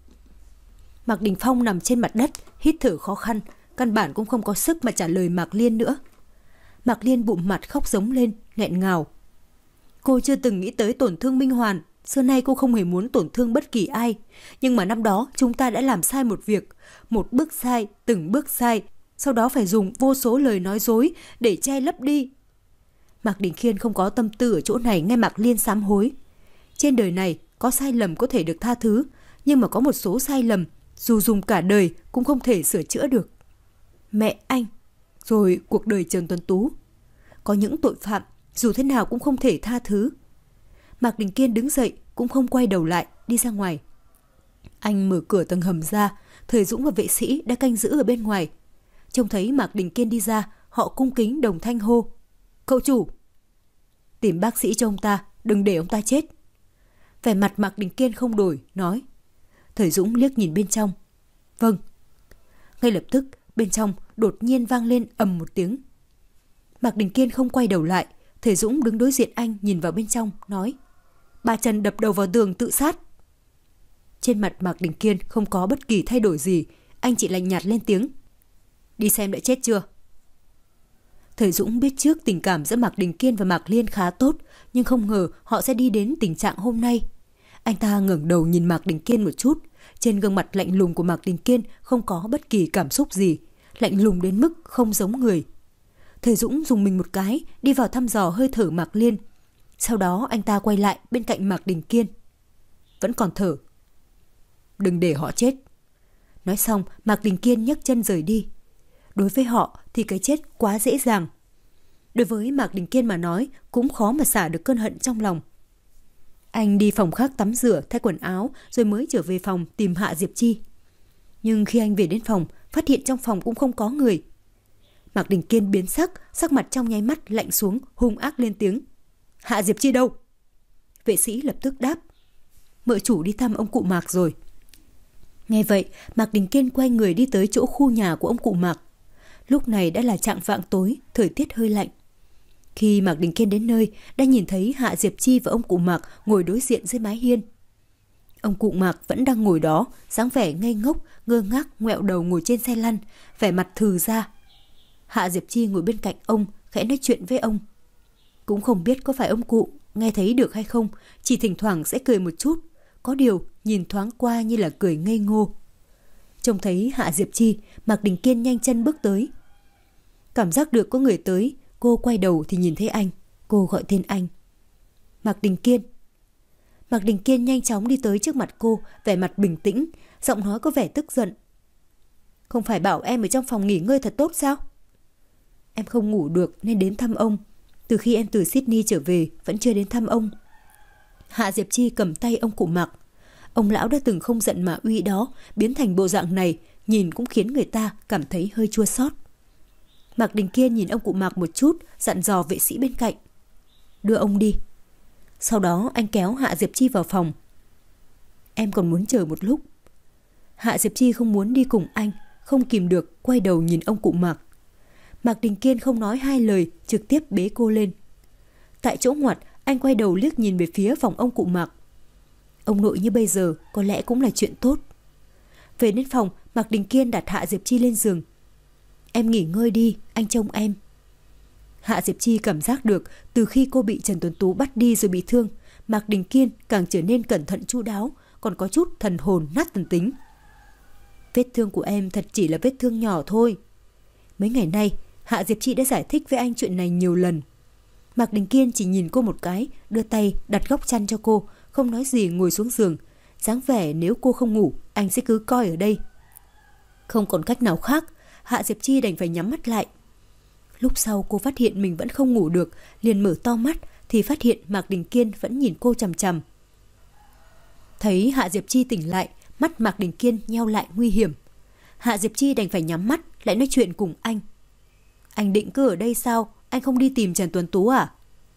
Mạc Đình Phong nằm trên mặt đất, hít thở khó khăn, căn bản cũng không có sức mà trả lời Mạc Liên nữa. Mạc Liên bụng mặt khóc giống lên, nghẹn ngào. Cô chưa từng nghĩ tới tổn thương Minh Hoàn, xưa nay cô không hề muốn tổn thương bất kỳ ai. Nhưng mà năm đó chúng ta đã làm sai một việc, một bước sai, từng bước sai, sau đó phải dùng vô số lời nói dối để che lấp đi. Mạc Đình Kiên không có tâm tư ở chỗ này nghe Mạc Liên sám hối. Trên đời này có sai lầm có thể được tha thứ, nhưng mà có một số sai lầm dù dùng cả đời cũng không thể sửa chữa được. Mẹ anh, rồi cuộc đời Trần Tuấn Tú. Có những tội phạm Dù thế nào cũng không thể tha thứ. Mạc Đình Kiên đứng dậy, cũng không quay đầu lại, đi ra ngoài. Anh mở cửa tầng hầm ra, Thời Dũng và vệ sĩ đã canh giữ ở bên ngoài. Trông thấy Mạc Đình Kiên đi ra, họ cung kính đồng thanh hô: "Cậu chủ!" "Tìm bác sĩ cho ông ta, đừng để ông ta chết." Vẻ mặt Mạc Đình Kiên không đổi, nói. Thời Dũng liếc nhìn bên trong. "Vâng." Ngay lập tức, bên trong đột nhiên vang lên ầm một tiếng. Mạc Đình Kiên không quay đầu lại, Thời Dũng đứng đối diện anh nhìn vào bên trong, nói: "Bà Trần đập đầu vào tường tự sát." Trên mặt Mạc Đình Kiên không có bất kỳ thay đổi gì, anh chỉ lạnh nhạt lên tiếng: "Đi xem đã chết chưa?" Thời Dũng biết trước tình cảm giữa Mạc Đình Kiên và Mạc Liên khá tốt, nhưng không ngờ họ sẽ đi đến tình trạng hôm nay. Anh ta ngẩng đầu nhìn Mạc Đình Kiên một chút, trên gương mặt lạnh lùng của Mạc Đình Kiên không có bất kỳ cảm xúc gì, lạnh lùng đến mức không giống người. Thời Dũng dùng mình một cái, đi vào thăm dò hơi thở Mạc Liên. Sau đó anh ta quay lại bên cạnh Mạc Đình Kiên. "Vẫn còn thở. Đừng để họ chết." Nói xong, Mạc Đình Kiên nhấc chân rời đi. Đối với họ thì cái chết quá dễ dàng. Đối với Mạc Đình Kiên mà nói, cũng khó mà xả được cơn hận trong lòng. Anh đi phòng khác tắm rửa, thay quần áo, rồi mới trở về phòng tìm Hạ Diệp Chi. Nhưng khi anh về đến phòng, phát hiện trong phòng cũng không có người. Mạc Đình Kiên biến sắc, sắc mặt trong nháy mắt lạnh xuống, hung ác lên tiếng: "Hạ Diệp Chi đâu?" Vệ sĩ lập tức đáp: "Mợ chủ đi thăm ông cụ Mạc rồi." Nghe vậy, Mạc Đình Kiên quay người đi tới chỗ khu nhà của ông cụ Mạc. Lúc này đã là chạng vạng tối, thời tiết hơi lạnh. Khi Mạc Đình Kiên đến nơi, đã nhìn thấy Hạ Diệp Chi và ông cụ Mạc ngồi đối diện dưới mái hiên. Ông cụ Mạc vẫn đang ngồi đó, dáng vẻ ngây ngốc, ngơ ngác ngoẹo đầu ngồi trên xe lăn, vẻ mặt thừ ra. Hạ Diệp Chi ngồi bên cạnh ông, khẽ nói chuyện với ông. Cũng không biết có phải ông cụ nghe thấy được hay không, chỉ thỉnh thoảng sẽ cười một chút, có điều nhìn thoáng qua như là cười ngây ngô. Trông thấy Hạ Diệp Chi, Mạc Đình Kiên nhanh chân bước tới. Cảm giác được có người tới, cô quay đầu thì nhìn thấy anh. Cô gọi tên anh: "Mạc Đình Kiên." Mạc Đình Kiên nhanh chóng đi tới trước mặt cô, vẻ mặt bình tĩnh, giọng nói có vẻ tức giận. "Không phải bảo em ở trong phòng nghỉ ngơi thật tốt sao?" "Em không ngủ được nên đến thăm ông. Từ khi em từ Sydney trở về vẫn chưa đến thăm ông." Hạ Diệp Chi cầm tay ông cụ Mạc. Ông lão đã từng không giận mà uy đó, biến thành bộ dạng này, nhìn cũng khiến người ta cảm thấy hơi chua xót. Mạc Đình Kiên nhìn ông cụ Mạc một chút, dặn dò vệ sĩ bên cạnh: "Đưa ông đi." Sau đó anh kéo Hạ Diệp Chi vào phòng. "Em còn muốn chờ một lúc." Hạ Diệp Chi không muốn đi cùng anh, không kìm được quay đầu nhìn ông cụ Mạc. Mạc Đình Kiên không nói hai lời, trực tiếp bế cô lên. Tại chỗ ngoặt, anh quay đầu liếc nhìn về phía phòng ông cụ Mạc. Ông nội như bây giờ có lẽ cũng là chuyện tốt. Về đến phòng, Mạc Đình Kiên đặt Hạ Diệp Chi lên giường. "Em nghỉ ngơi đi, anh trông em." Hạ Diệp Chi cảm giác được từ khi cô bị Trần Tuấn Tú bắt đi rồi bị thương, Mạc Đình Kiên càng trở nên cẩn thận chu đáo, còn có chút thần hồn nát thần tính. "Vết thương của em thật chỉ là vết thương nhỏ thôi." Mấy ngày nay, Hạ Diệp Chi đã giải thích với anh chuyện này nhiều lần. Mạc Đình Kiên chỉ nhìn cô một cái, đưa tay đặt góc chăn cho cô, không nói gì ngồi xuống giường, dáng vẻ nếu cô không ngủ, anh sẽ cứ coi ở đây. Không còn cách nào khác, Hạ Diệp Chi đành phải nhắm mắt lại. Lúc sau cô phát hiện mình vẫn không ngủ được, liền mở to mắt thì phát hiện Mạc Đình Kiên vẫn nhìn cô chằm chằm. Thấy Hạ Diệp Chi tỉnh lại, mắt Mạc Đình Kiên nheo lại nguy hiểm. Hạ Diệp Chi đành phải nhắm mắt, lại nói chuyện cùng anh. "Anh định cứ ở đây sao? Anh không đi tìm Trần Tuấn Tú à?"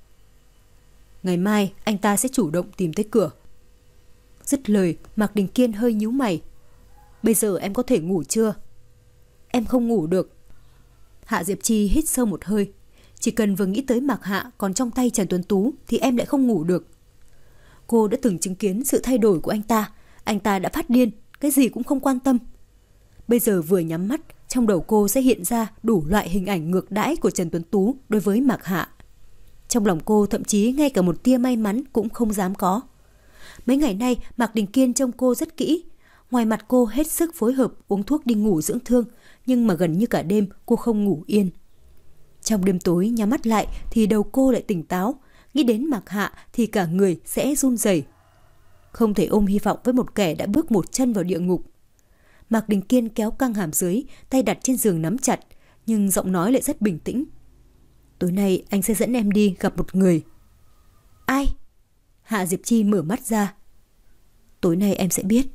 "Ngày mai anh ta sẽ chủ động tìm tới cửa." Dứt lời, Mạc Đình Kiên hơi nhíu mày. "Bây giờ em có thể ngủ chưa?" "Em không ngủ được." Hạ Diệp Chi hít sâu một hơi. "Chỉ cần vừa nghĩ tới Mạc Hạ còn trong tay Trần Tuấn Tú thì em lại không ngủ được." Cô đã từng chứng kiến sự thay đổi của anh ta. Anh ta đã phát điên, cái gì cũng không quan tâm. Bây giờ vừa nhắm mắt, trong đầu cô sẽ hiện ra đủ loại hình ảnh ngược đãi của Trần Tuấn Tú đối với Mạc Hạ. Trong lòng cô thậm chí ngay cả một tia may mắn cũng không dám có. Mấy ngày nay Mạc Đình Kiên trông cô rất kỹ. Ngoài mặt cô hết sức phối hợp uống thuốc đi ngủ dưỡng thương, nhưng mà gần như cả đêm cô không ngủ yên. Trong đêm tối nhắm mắt lại thì đầu cô lại tỉnh táo, nghĩ đến Mạc Hạ thì cả người sẽ run rẩy. Không thể ôm hy vọng với một kẻ đã bước một chân vào địa ngục. Mạc Đình Kiên kéo căng hàm dưới, tay đặt trên giường nắm chặt, nhưng giọng nói lại rất bình tĩnh. Tối nay anh sẽ dẫn em đi gặp một người. Ai? Hạ Diệp Chi mở mắt ra. Tối nay em sẽ biết.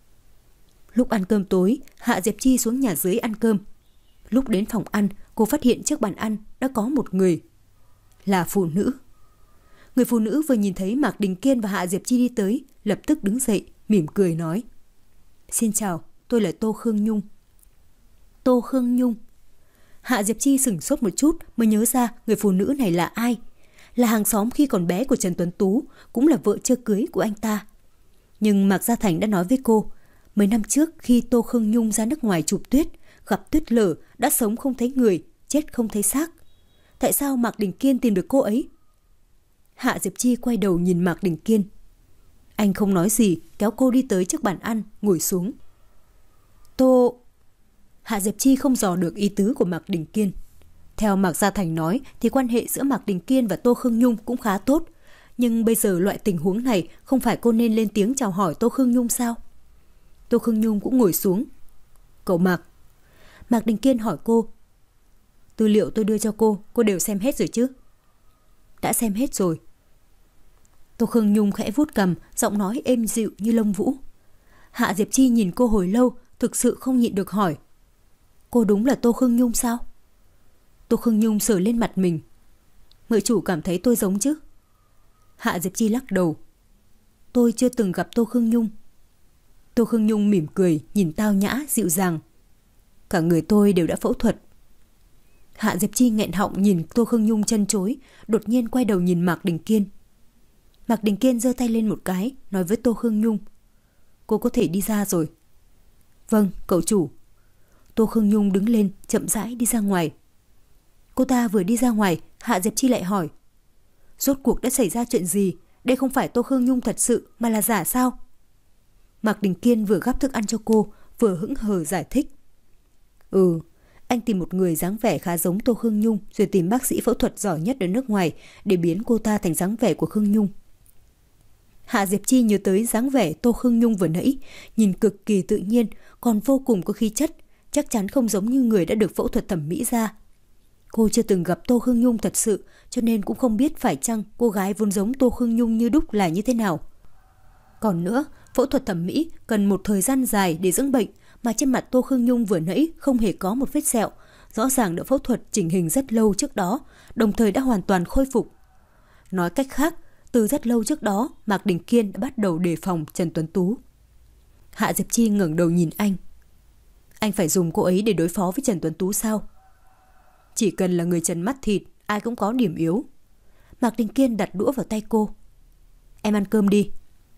Lúc ăn cơm tối, Hạ Diệp Chi xuống nhà dưới ăn cơm. Lúc đến phòng ăn, cô phát hiện trước bàn ăn đã có một người. Là phụ nữ. Người phụ nữ vừa nhìn thấy Mạc Đình Kiên và Hạ Diệp Chi đi tới, lập tức đứng dậy, mỉm cười nói: Xin chào, tôi là Tô Khương Nhung. Tô Khương Nhung. Hạ Diệp Chi sửng sốt một chút mới nhớ ra người phụ nữ này là ai. Là hàng xóm khi còn bé của Trần Tuấn Tú, cũng là vợ chưa cưới của anh ta. Nhưng Mạc Gia Thành đã nói với cô, mấy năm trước khi Tô Khương Nhung ra nước ngoài chụp tuyết, gặp tuyết lở, đã sống không thấy người, chết không thấy xác. Tại sao Mạc Đình Kiên tìm được cô ấy? Hạ Diệp Chi quay đầu nhìn Mạc Đình Kiên. Anh không nói gì, kéo cô đi tới trước bàn ăn, ngồi xuống. Tô... Hạ Diệp Chi không dò được ý tứ của Mạc Đình Kiên. Theo Mạc Gia Thành nói thì quan hệ giữa Mạc Đình Kiên và Tô Khương Nhung cũng khá tốt. Nhưng bây giờ loại tình huống này không phải cô nên lên tiếng chào hỏi Tô Khương Nhung sao? Tô Khương Nhung cũng ngồi xuống. Cậu Mạc. Mạc Đình Kiên hỏi cô. Tư liệu tôi đưa cho cô, cô đều xem hết rồi chứ? Đã xem hết rồi. Tô Khương Nhung khẽ vuốt cằm, giọng nói êm dịu như lông vũ. Hạ Diệp Chi nhìn cô hồi lâu, thực sự không nhịn được hỏi. Cô đúng là Tô Khương Nhung sao? Tô Khương Nhung sờ lên mặt mình. Mợ chủ cảm thấy tôi giống chứ? Hạ Diệp Chi lắc đầu. Tôi chưa từng gặp Tô Khương Nhung. Tô Khương Nhung mỉm cười, nhìn tao nhã, dịu dàng. Cả người tôi đều đã phẫu thuật. Hạ Diệp Chi nghẹn họng nhìn Tô Khương Nhung chân chối, đột nhiên quay đầu nhìn Mạc Đình Kiên. Mạc Đình Kiên giơ tay lên một cái, nói với Tô Khương Nhung. Cô có thể đi ra rồi. Vâng, cậu chủ. Tô Khương Nhung đứng lên, chậm rãi đi ra ngoài. Cô ta vừa đi ra ngoài, Hạ Diệp Chi lại hỏi. Rốt cuộc đã xảy ra chuyện gì? Đây không phải Tô Khương Nhung thật sự mà là giả sao? Mạc Đình Kiên vừa gắp thức ăn cho cô, vừa hững hờ giải thích. Ừ, anh tìm một người dáng vẻ khá giống Tô Khương Nhung, rồi tìm bác sĩ phẫu thuật giỏi nhất ở nước ngoài để biến cô ta thành dáng vẻ của Khương Nhung. Hạ Diệp Chi nhớ tới dáng vẻ Tô Khương Nhung vừa nãy, nhìn cực kỳ tự nhiên, còn vô cùng có khí chất, chắc chắn không giống như người đã được phẫu thuật thẩm mỹ ra. Cô chưa từng gặp Tô Khương Nhung thật sự, cho nên cũng không biết phải chăng cô gái vốn giống Tô Khương Nhung như đúc là như thế nào. Còn nữa, phẫu thuật thẩm mỹ cần một thời gian dài để dưỡng bệnh, mà trên mặt Tô Khương Nhung vừa nãy không hề có một vết sẹo, rõ ràng đã phẫu thuật chỉnh hình rất lâu trước đó, đồng thời đã hoàn toàn khôi phục. Nói cách khác, từ rất lâu trước đó, Mạc Đình Kiên đã bắt đầu đề phòng Trần Tuấn Tú. Hạ Diệp Chi ngẩng đầu nhìn anh. Anh phải dùng cô ấy để đối phó với Trần Tuấn Tú sao? Chỉ cần là người trần mắt thịt, ai cũng có điểm yếu. Mạc Đình Kiên đặt đũa vào tay cô. Em ăn cơm đi.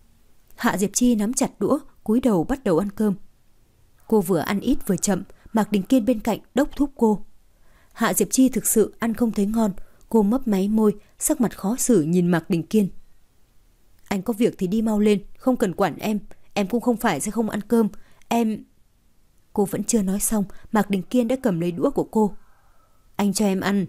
Hạ Diệp Chi nắm chặt đũa, cúi đầu bắt đầu ăn cơm. Cô vừa ăn ít vừa chậm, Mạc Đình Kiên bên cạnh đốc thúc cô. Hạ Diệp Chi thực sự ăn không thấy ngon, cô mấp máy môi, sắc mặt khó xử nhìn Mạc Đình Kiên. Anh có việc thì đi mau lên, không cần quản em, em cũng không phải sẽ không ăn cơm, em... Cô vẫn chưa nói xong, Mạc Đình Kiên đã cầm lấy đũa của cô. Anh cho em ăn.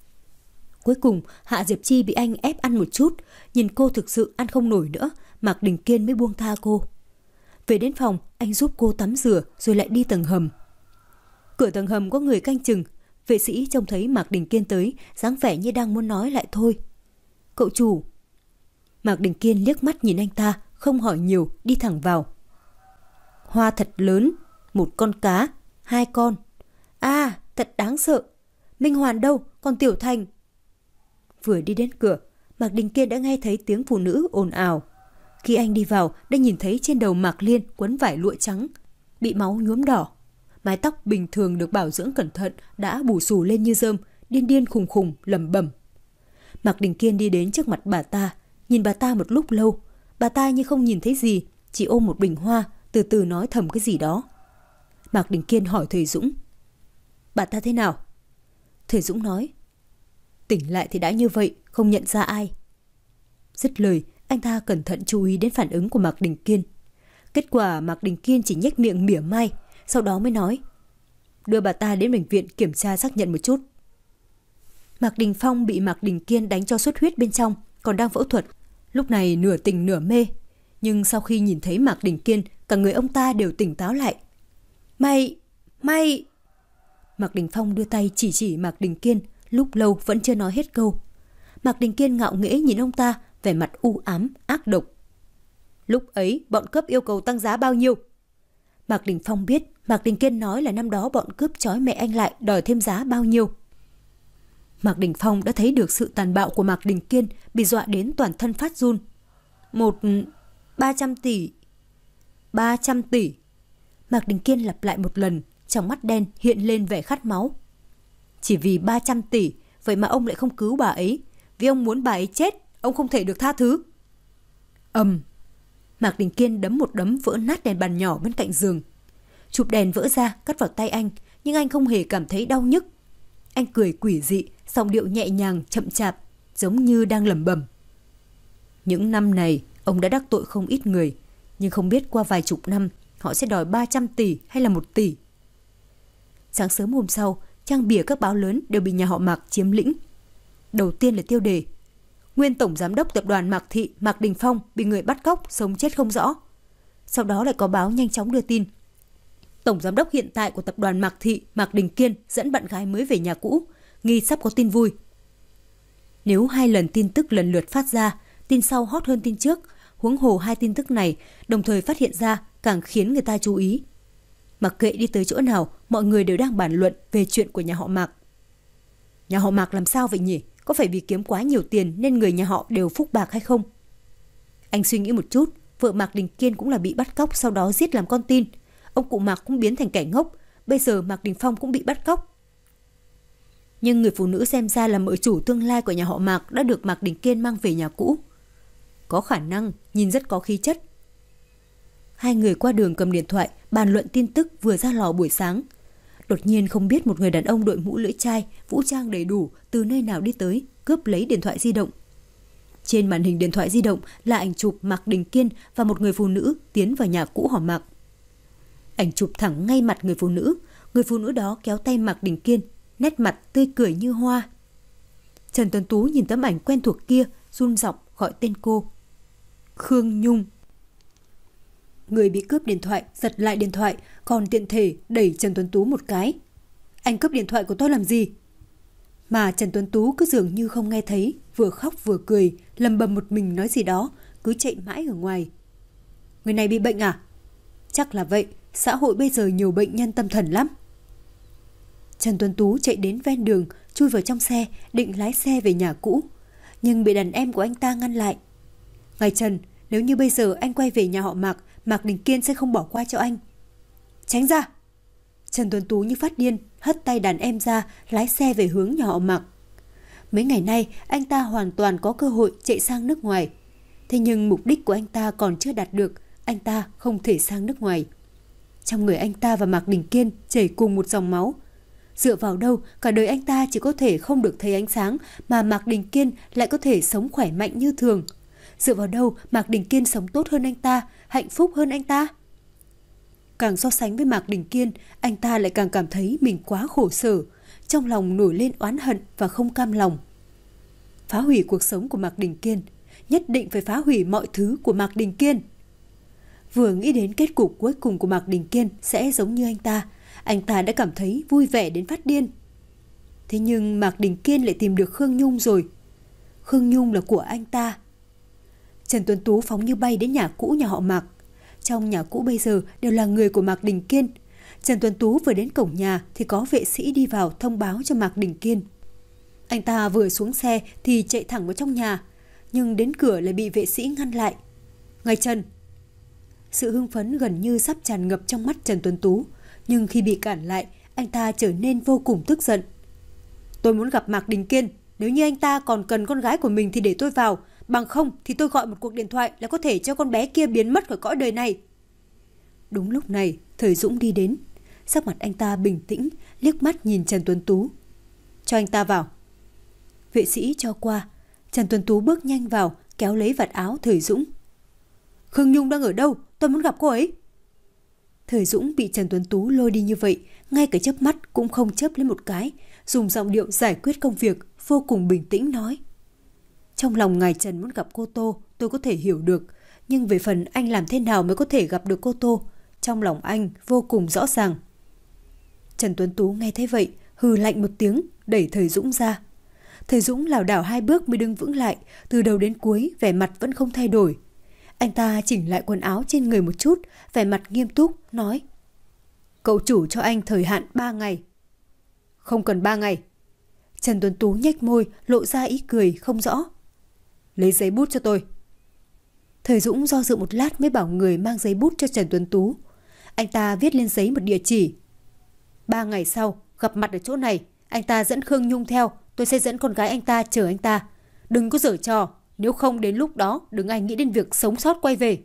Cuối cùng, Hạ Diệp Chi bị anh ép ăn một chút, nhìn cô thực sự ăn không nổi nữa, Mạc Đình Kiên mới buông tha cô. Về đến phòng, anh giúp cô tắm rửa rồi lại đi tầng hầm. Cửa tầng hầm có người canh chừng, vệ sĩ trông thấy Mạc Đình Kiên tới, dáng vẻ như đang muốn nói lại thôi. Cậu chủ. Mạc Đình Kiên liếc mắt nhìn anh ta, không hỏi nhiều, đi thẳng vào. Hoa thật lớn, một con cá, hai con. À, thật đáng sợ. Minh Hoàn đâu, còn Tiểu Thành? Vừa đi đến cửa, Mạc Đình Kiên đã nghe thấy tiếng phụ nữ ồn ào. Khi anh đi vào, đã nhìn thấy trên đầu Mạc Liên quấn vải lụa trắng, bị máu nhuốm đỏ. Mái tóc bình thường được bảo dưỡng cẩn thận đã bù xù lên như rơm, điên điên khùng khùng, lẩm bẩm. Mạc Đình Kiên đi đến trước mặt bà ta, nhìn bà ta một lúc lâu. Bà ta như không nhìn thấy gì, chỉ ôm một bình hoa, từ từ nói thầm cái gì đó. Mạc Đình Kiên hỏi thầy Dũng. Bà ta thế nào? Thầy Dũng nói. Tỉnh lại thì đã như vậy, không nhận ra ai. Dứt lời, anh ta cẩn thận chú ý đến phản ứng của Mạc Đình Kiên. Kết quả Mạc Đình Kiên chỉ nhếch miệng mỉa mai, sau đó mới nói. Đưa bà ta đến bệnh viện kiểm tra xác nhận một chút. Mạc Đình Phong bị Mạc Đình Kiên đánh cho xuất huyết bên trong, còn đang phẫu thuật. Lúc này nửa tỉnh nửa mê. Nhưng sau khi nhìn thấy Mạc Đình Kiên, cả người ông ta đều tỉnh táo lại. Mày, mày... Mạc Đình Phong đưa tay chỉ chỉ Mạc Đình Kiên, lúc lâu vẫn chưa nói hết câu. Mạc Đình Kiên ngạo nghễ nhìn ông ta, vẻ mặt u ám, ác độc. Lúc ấy bọn cướp yêu cầu tăng giá bao nhiêu? Mạc Đình Phong biết Mạc Đình Kiên nói là năm đó bọn cướp trói mẹ anh lại đòi thêm giá bao nhiêu. Mạc Đình Phong đã thấy được sự tàn bạo của Mạc Đình Kiên, bị dọa đến toàn thân phát run. Một... ba trăm tỷ... ba trăm tỷ... Mạc Đình Kiên lặp lại một lần, trong mắt đen hiện lên vẻ khát máu. Chỉ vì ba trăm tỷ, vậy mà ông lại không cứu bà ấy. Vì ông muốn bà ấy chết, ông không thể được tha thứ. Ầm. Mạc Đình Kiên đấm một đấm vỡ nát đèn bàn nhỏ bên cạnh giường. Chụp đèn vỡ ra cắt vào tay anh, nhưng anh không hề cảm thấy đau nhức. Anh cười quỷ dị, giọng điệu nhẹ nhàng, chậm chạp, giống như đang lẩm bẩm. Những năm này, ông đã đắc tội không ít người, nhưng không biết qua vài chục năm, họ sẽ đòi ba trăm tỷ hay là một tỷ. Sáng sớm hôm sau, trang bìa các báo lớn đều bị nhà họ Mạc chiếm lĩnh. Đầu tiên là tiêu đề: Nguyên Tổng Giám đốc Tập đoàn Mạc Thị Mạc Đình Phong bị người bắt cóc, sống chết không rõ. Sau đó lại có báo nhanh chóng đưa tin: Tổng Giám đốc hiện tại của Tập đoàn Mạc Thị Mạc Đình Kiên dẫn bạn gái mới về nhà cũ, nghi sắp có tin vui. Nếu hai lần tin tức lần lượt phát ra, tin sau hot hơn tin trước, huống hồ hai tin tức này đồng thời phát hiện ra càng khiến người ta chú ý. Mặc kệ đi tới chỗ nào, mọi người đều đang bàn luận về chuyện của nhà họ Mạc. Nhà họ Mạc làm sao vậy nhỉ? Có phải vì kiếm quá nhiều tiền nên người nhà họ đều phúc bạc hay không? Anh suy nghĩ một chút, vợ Mạc Đình Kiên cũng là bị bắt cóc sau đó giết làm con tin. Ông cụ Mạc cũng biến thành kẻ ngốc, bây giờ Mạc Đình Phong cũng bị bắt cóc. Nhưng người phụ nữ xem ra là mợ chủ tương lai của nhà họ Mạc đã được Mạc Đình Kiên mang về nhà cũ. Có khả năng, nhìn rất có khí chất. Hai người qua đường cầm điện thoại, bàn luận tin tức vừa ra lò buổi sáng. Đột nhiên không biết một người đàn ông đội mũ lưỡi chai, vũ trang đầy đủ từ nơi nào đi tới, cướp lấy điện thoại di động. Trên màn hình điện thoại di động là ảnh chụp Mạc Đình Kiên và một người phụ nữ tiến vào nhà cũ họ Mạc. Ảnh chụp thẳng ngay mặt người phụ nữ, người phụ nữ đó kéo tay Mạc Đình Kiên, nét mặt tươi cười như hoa. Trần Tuấn Tú nhìn tấm ảnh quen thuộc kia, run giọng gọi tên cô. Khương Nhung. Người bị cướp điện thoại giật lại điện thoại, còn tiện thể đẩy Trần Tuấn Tú một cái. Anh cướp điện thoại của tôi làm gì? Mà Trần Tuấn Tú cứ dường như không nghe thấy, vừa khóc vừa cười, lầm bầm một mình nói gì đó, cứ chạy mãi ở ngoài. Người này bị bệnh à? Chắc là vậy, xã hội bây giờ nhiều bệnh nhân tâm thần lắm. Trần Tuấn Tú chạy đến ven đường, chui vào trong xe, định lái xe về nhà cũ, nhưng bị đàn em của anh ta ngăn lại. Ngài Trần, nếu như bây giờ anh quay về nhà họ Mạc, Mạc Đình Kiên sẽ không bỏ qua cho anh. Tránh ra! Trần Tuấn Tú như phát điên, hất tay đàn em ra, lái xe về hướng nhà họ Mạc. Mấy ngày nay, anh ta hoàn toàn có cơ hội chạy sang nước ngoài. Thế nhưng mục đích của anh ta còn chưa đạt được, anh ta không thể sang nước ngoài. Trong người anh ta và Mạc Đình Kiên chảy cùng một dòng máu. Dựa vào đâu, cả đời anh ta chỉ có thể không được thấy ánh sáng, mà Mạc Đình Kiên lại có thể sống khỏe mạnh như thường. Dựa vào đâu, Mạc Đình Kiên sống tốt hơn anh ta, hạnh phúc hơn anh ta. Càng so sánh với Mạc Đình Kiên, anh ta lại càng cảm thấy mình quá khổ sở, trong lòng nổi lên oán hận và không cam lòng. Phá hủy cuộc sống của Mạc Đình Kiên, nhất định phải phá hủy mọi thứ của Mạc Đình Kiên. Vừa nghĩ đến kết cục cuối cùng của Mạc Đình Kiên sẽ giống như anh ta, anh ta đã cảm thấy vui vẻ đến phát điên. Thế nhưng Mạc Đình Kiên lại tìm được Khương Nhung rồi. Khương Nhung là của anh ta. Trần Tuấn Tú phóng như bay đến nhà cũ nhà họ Mạc. Trong nhà cũ bây giờ đều là người của Mạc Đình Kiên. Trần Tuấn Tú vừa đến cổng nhà thì có vệ sĩ đi vào thông báo cho Mạc Đình Kiên. Anh ta vừa xuống xe thì chạy thẳng vào trong nhà, nhưng đến cửa lại bị vệ sĩ ngăn lại. Ngài Trần! Sự hưng phấn gần như sắp tràn ngập trong mắt Trần Tuấn Tú, nhưng khi bị cản lại, anh ta trở nên vô cùng tức giận. Tôi muốn gặp Mạc Đình Kiên, nếu như anh ta còn cần con gái của mình thì để tôi vào, bằng không thì tôi gọi một cuộc điện thoại là có thể cho con bé kia biến mất khỏi cõi đời này. Đúng lúc này, Thời Dũng đi đến. Sắc mặt anh ta bình tĩnh, liếc mắt nhìn Trần Tuấn Tú. Cho anh ta vào. Vệ sĩ cho qua. Trần Tuấn Tú bước nhanh vào, kéo lấy vạt áo Thời Dũng. Khương Nhung đang ở đâu? Tôi muốn gặp cô ấy. Thời Dũng bị Trần Tuấn Tú lôi đi như vậy, ngay cả chớp mắt cũng không chớp lấy một cái, dùng giọng điệu giải quyết công việc, vô cùng bình tĩnh nói. Trong lòng ngài Trần muốn gặp cô Tô, tôi có thể hiểu được, nhưng về phần anh làm thế nào mới có thể gặp được cô Tô, trong lòng anh vô cùng rõ ràng. Trần Tuấn Tú nghe thấy vậy, hừ lạnh một tiếng, đẩy Thời Dũng ra. Thời Dũng lảo đảo hai bước mới đứng vững lại, từ đầu đến cuối vẻ mặt vẫn không thay đổi. Anh ta chỉnh lại quần áo trên người một chút, vẻ mặt nghiêm túc, nói: Cậu chủ cho anh thời hạn ba ngày. Không cần ba ngày. Trần Tuấn Tú nhếch môi, lộ ra ý cười không rõ. Lấy giấy bút cho tôi. Thời Dũng do dự một lát mới bảo người mang giấy bút cho Trần Tuấn Tú. Anh ta viết lên giấy một địa chỉ. Ba ngày sau, gặp mặt ở chỗ này, anh ta dẫn Khương Nhung theo, tôi sẽ dẫn con gái anh ta chờ anh ta. Đừng có giở trò, nếu không đến lúc đó đừng ai nghĩ đến việc sống sót quay về.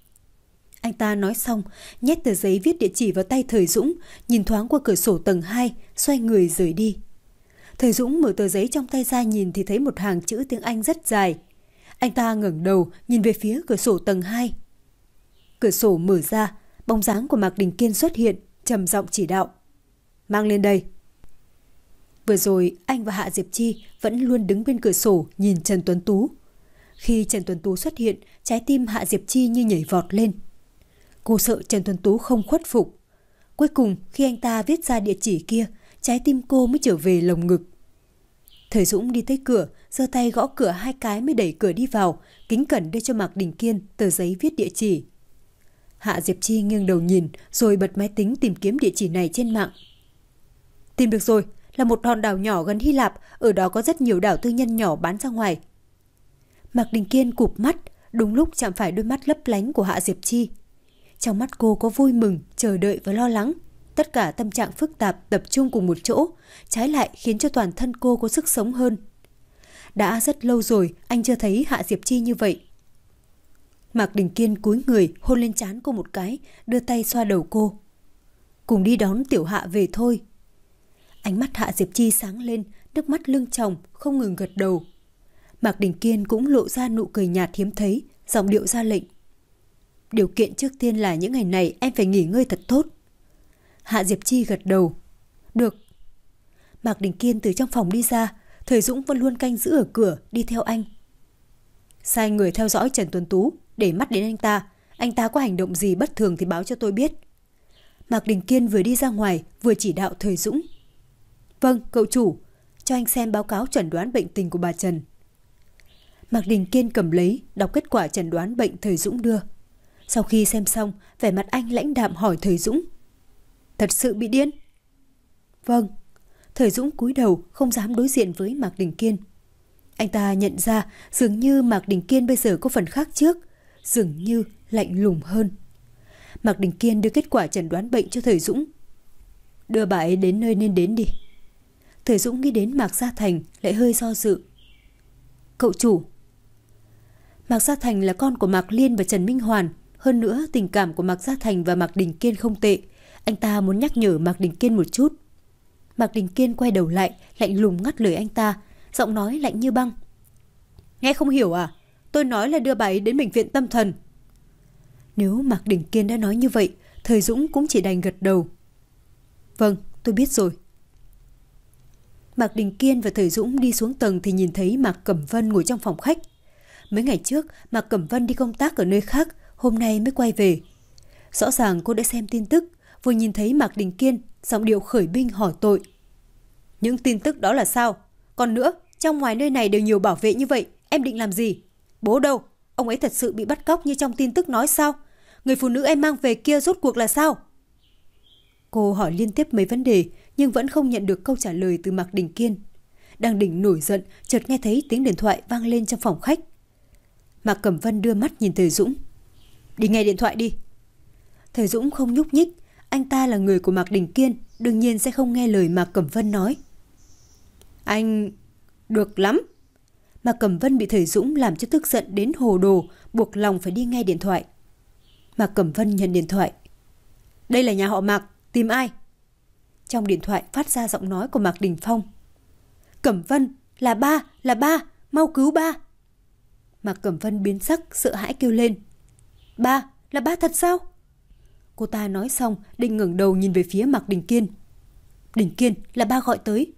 Anh ta nói xong, nhét tờ giấy viết địa chỉ vào tay Thời Dũng, nhìn thoáng qua cửa sổ tầng hai, xoay người rời đi. Thời Dũng mở tờ giấy trong tay ra nhìn thì thấy một hàng chữ tiếng Anh rất dài. Anh ta ngẩng đầu nhìn về phía cửa sổ tầng hai. Cửa sổ mở ra, bóng dáng của Mạc Đình Kiên xuất hiện, trầm giọng chỉ đạo. Mang lên đây. Vừa rồi anh và Hạ Diệp Chi vẫn luôn đứng bên cửa sổ nhìn Trần Tuấn Tú. Khi Trần Tuấn Tú xuất hiện, trái tim Hạ Diệp Chi như nhảy vọt lên. Cô sợ Trần Tuấn Tú không khuất phục. Cuối cùng khi anh ta viết ra địa chỉ kia, trái tim cô mới trở về lồng ngực. Thời Dũng đi tới cửa, giơ tay gõ cửa hai cái mới đẩy cửa đi vào, kính cẩn đưa cho Mạc Đình Kiên tờ giấy viết địa chỉ. Hạ Diệp Chi nghiêng đầu nhìn, rồi bật máy tính tìm kiếm địa chỉ này trên mạng. Tìm được rồi, là một hòn đảo nhỏ gần Hy Lạp, ở đó có rất nhiều đảo tư nhân nhỏ bán ra ngoài. Mạc Đình Kiên cụp mắt, đúng lúc chạm phải đôi mắt lấp lánh của Hạ Diệp Chi. Trong mắt cô có vui mừng, chờ đợi và lo lắng. Tất cả tâm trạng phức tạp tập trung cùng một chỗ, trái lại khiến cho toàn thân cô có sức sống hơn. Đã rất lâu rồi anh chưa thấy Hạ Diệp Chi như vậy. Mạc Đình Kiên cúi người hôn lên trán cô một cái, đưa tay xoa đầu cô. Cùng đi đón Tiểu Hạ về thôi. Ánh mắt Hạ Diệp Chi sáng lên, nước mắt lưng tròng, không ngừng gật đầu. Mạc Đình Kiên cũng lộ ra nụ cười nhạt hiếm thấy, giọng điệu ra lệnh. Điều kiện trước tiên là những ngày này em phải nghỉ ngơi thật tốt. Hạ Diệp Chi gật đầu. Được. Mạc Đình Kiên từ trong phòng đi ra, Thời Dũng vẫn luôn canh giữ ở cửa, đi theo anh. Sai người theo dõi Trần Tuấn Tú, để mắt đến anh ta. Anh ta có hành động gì bất thường thì báo cho tôi biết. Mạc Đình Kiên vừa đi ra ngoài, vừa chỉ đạo Thời Dũng. Vâng, cậu chủ. Cho anh xem báo cáo chẩn đoán bệnh tình của bà Trần. Mạc Đình Kiên cầm lấy, đọc kết quả chẩn đoán bệnh Thời Dũng đưa. Sau khi xem xong, vẻ mặt anh lãnh đạm hỏi Thời Dũng. Thật sự bị điên? Vâng. Thời Dũng cúi đầu, không dám đối diện với Mạc Đình Kiên. Anh ta nhận ra dường như Mạc Đình Kiên bây giờ có phần khác trước, dường như lạnh lùng hơn. Mạc Đình Kiên đưa kết quả chẩn đoán bệnh cho Thời Dũng. Đưa bà ấy đến nơi nên đến đi. Thời Dũng nghĩ đến Mạc Gia Thành, lại hơi do dự. Cậu chủ. Mạc Gia Thành là con của Mạc Liên và Trần Minh Hoàn. Hơn nữa tình cảm của Mạc Gia Thành và Mạc Đình Kiên không tệ. Anh ta muốn nhắc nhở Mạc Đình Kiên một chút. Mạc Đình Kiên quay đầu lại, lạnh lùng ngắt lời anh ta, giọng nói lạnh như băng. Nghe không hiểu à? Tôi nói là đưa bà ấy đến bệnh viện tâm thần. Nếu Mạc Đình Kiên đã nói như vậy, Thời Dũng cũng chỉ đành gật đầu. Vâng, tôi biết rồi. Mạc Đình Kiên và Thời Dũng đi xuống tầng thì nhìn thấy Mạc Cẩm Vân ngồi trong phòng khách. Mấy ngày trước, Mạc Cẩm Vân đi công tác ở nơi khác, hôm nay mới quay về. Rõ ràng cô đã xem tin tức, vừa nhìn thấy Mạc Đình Kiên, giọng điệu khởi binh hỏi tội. Những tin tức đó là sao? Còn nữa, trong ngoài nơi này đều nhiều bảo vệ như vậy, em định làm gì? Bố đâu? Ông ấy thật sự bị bắt cóc như trong tin tức nói sao? Người phụ nữ em mang về kia rốt cuộc là sao? Cô hỏi liên tiếp mấy vấn đề, nhưng vẫn không nhận được câu trả lời từ Mạc Đình Kiên. Đang định nổi giận, chợt nghe thấy tiếng điện thoại vang lên trong phòng khách. Mạc Cẩm Vân đưa mắt nhìn Thời Dũng. Đi nghe điện thoại đi. Thời Dũng không nhúc nhích, anh ta là người của Mạc Đình Kiên, đương nhiên sẽ không nghe lời Mạc Cẩm Vân nói. Anh... được lắm. Mạc Cẩm Vân bị Thời Dũng làm cho tức giận đến hồ đồ, buộc lòng phải đi nghe điện thoại. Mạc Cẩm Vân nhận điện thoại. Đây là nhà họ Mạc, tìm ai? Trong điện thoại phát ra giọng nói của Mạc Đình Phong. Cẩm Vân, là ba, là ba, mau cứu ba. Mạc Cẩm Vân biến sắc, sợ hãi kêu lên. Ba, là ba thật sao? Cô ta nói xong, định ngẩng đầu nhìn về phía Mạc Đình Kiên. Đình Kiên, là ba gọi tới.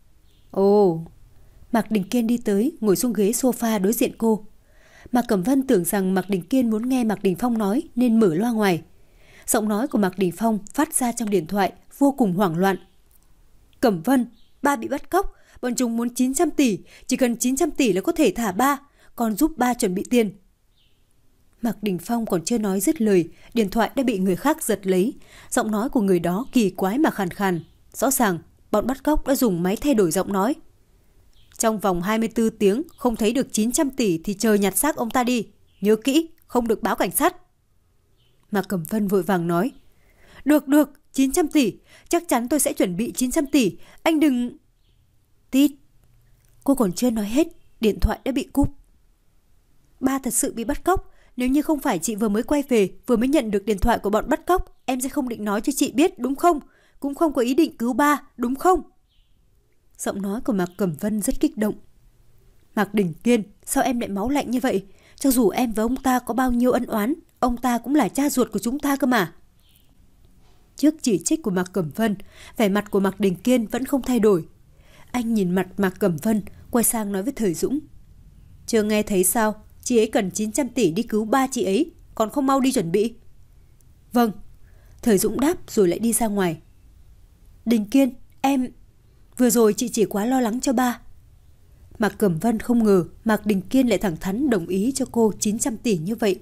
Ồ. Mạc Đình Kiên đi tới, ngồi xuống ghế sofa đối diện cô. Mạc Cẩm Vân tưởng rằng Mạc Đình Kiên muốn nghe Mạc Đình Phong nói nên mở loa ngoài. Giọng nói của Mạc Đình Phong phát ra trong điện thoại vô cùng hoảng loạn. Cẩm Vân, ba bị bắt cóc, bọn chúng muốn chín trăm tỷ, chỉ cần chín trăm tỷ là có thể thả ba, còn giúp ba chuẩn bị tiền. Mạc Đình Phong còn chưa nói dứt lời, điện thoại đã bị người khác giật lấy. Giọng nói của người đó kỳ quái mà khàn khàn. Rõ ràng, bọn bắt cóc đã dùng máy thay đổi giọng nói. Trong vòng hai mươi tư tiếng không thấy được chín trăm tỷ thì chờ nhặt xác ông ta đi. Nhớ kỹ, không được báo cảnh sát. Mạc Cẩm Vân vội vàng nói. Được, được, chín trăm tỷ. Chắc chắn tôi sẽ chuẩn bị chín trăm tỷ. Anh đừng... Tít. Cô còn chưa nói hết, điện thoại đã bị cúp. Ba thật sự bị bắt cóc. Nếu như không phải chị vừa mới quay về, vừa mới nhận được điện thoại của bọn bắt cóc, em sẽ không định nói cho chị biết, đúng không? Cũng không có ý định cứu ba, đúng không? Giọng nói của Mạc Cẩm Vân rất kích động. Mạc Đình Kiên, sao em lại máu lạnh như vậy? Cho dù em và ông ta có bao nhiêu ân oán, ông ta cũng là cha ruột của chúng ta cơ mà. Trước chỉ trích của Mạc Cẩm Vân, vẻ mặt của Mạc Đình Kiên vẫn không thay đổi. Anh nhìn mặt Mạc Cẩm Vân, quay sang nói với Thời Dũng. Chưa nghe thấy sao? Chị ấy cần chín trăm tỷ đi cứu ba chị ấy, còn không mau đi chuẩn bị. Vâng. Thời Dũng đáp rồi lại đi ra ngoài. Đình Kiên, em... Vừa rồi chị chỉ quá lo lắng cho ba. Mạc Cẩm Vân không ngờ Mạc Đình Kiên lại thẳng thắn đồng ý cho cô chín trăm tỷ như vậy.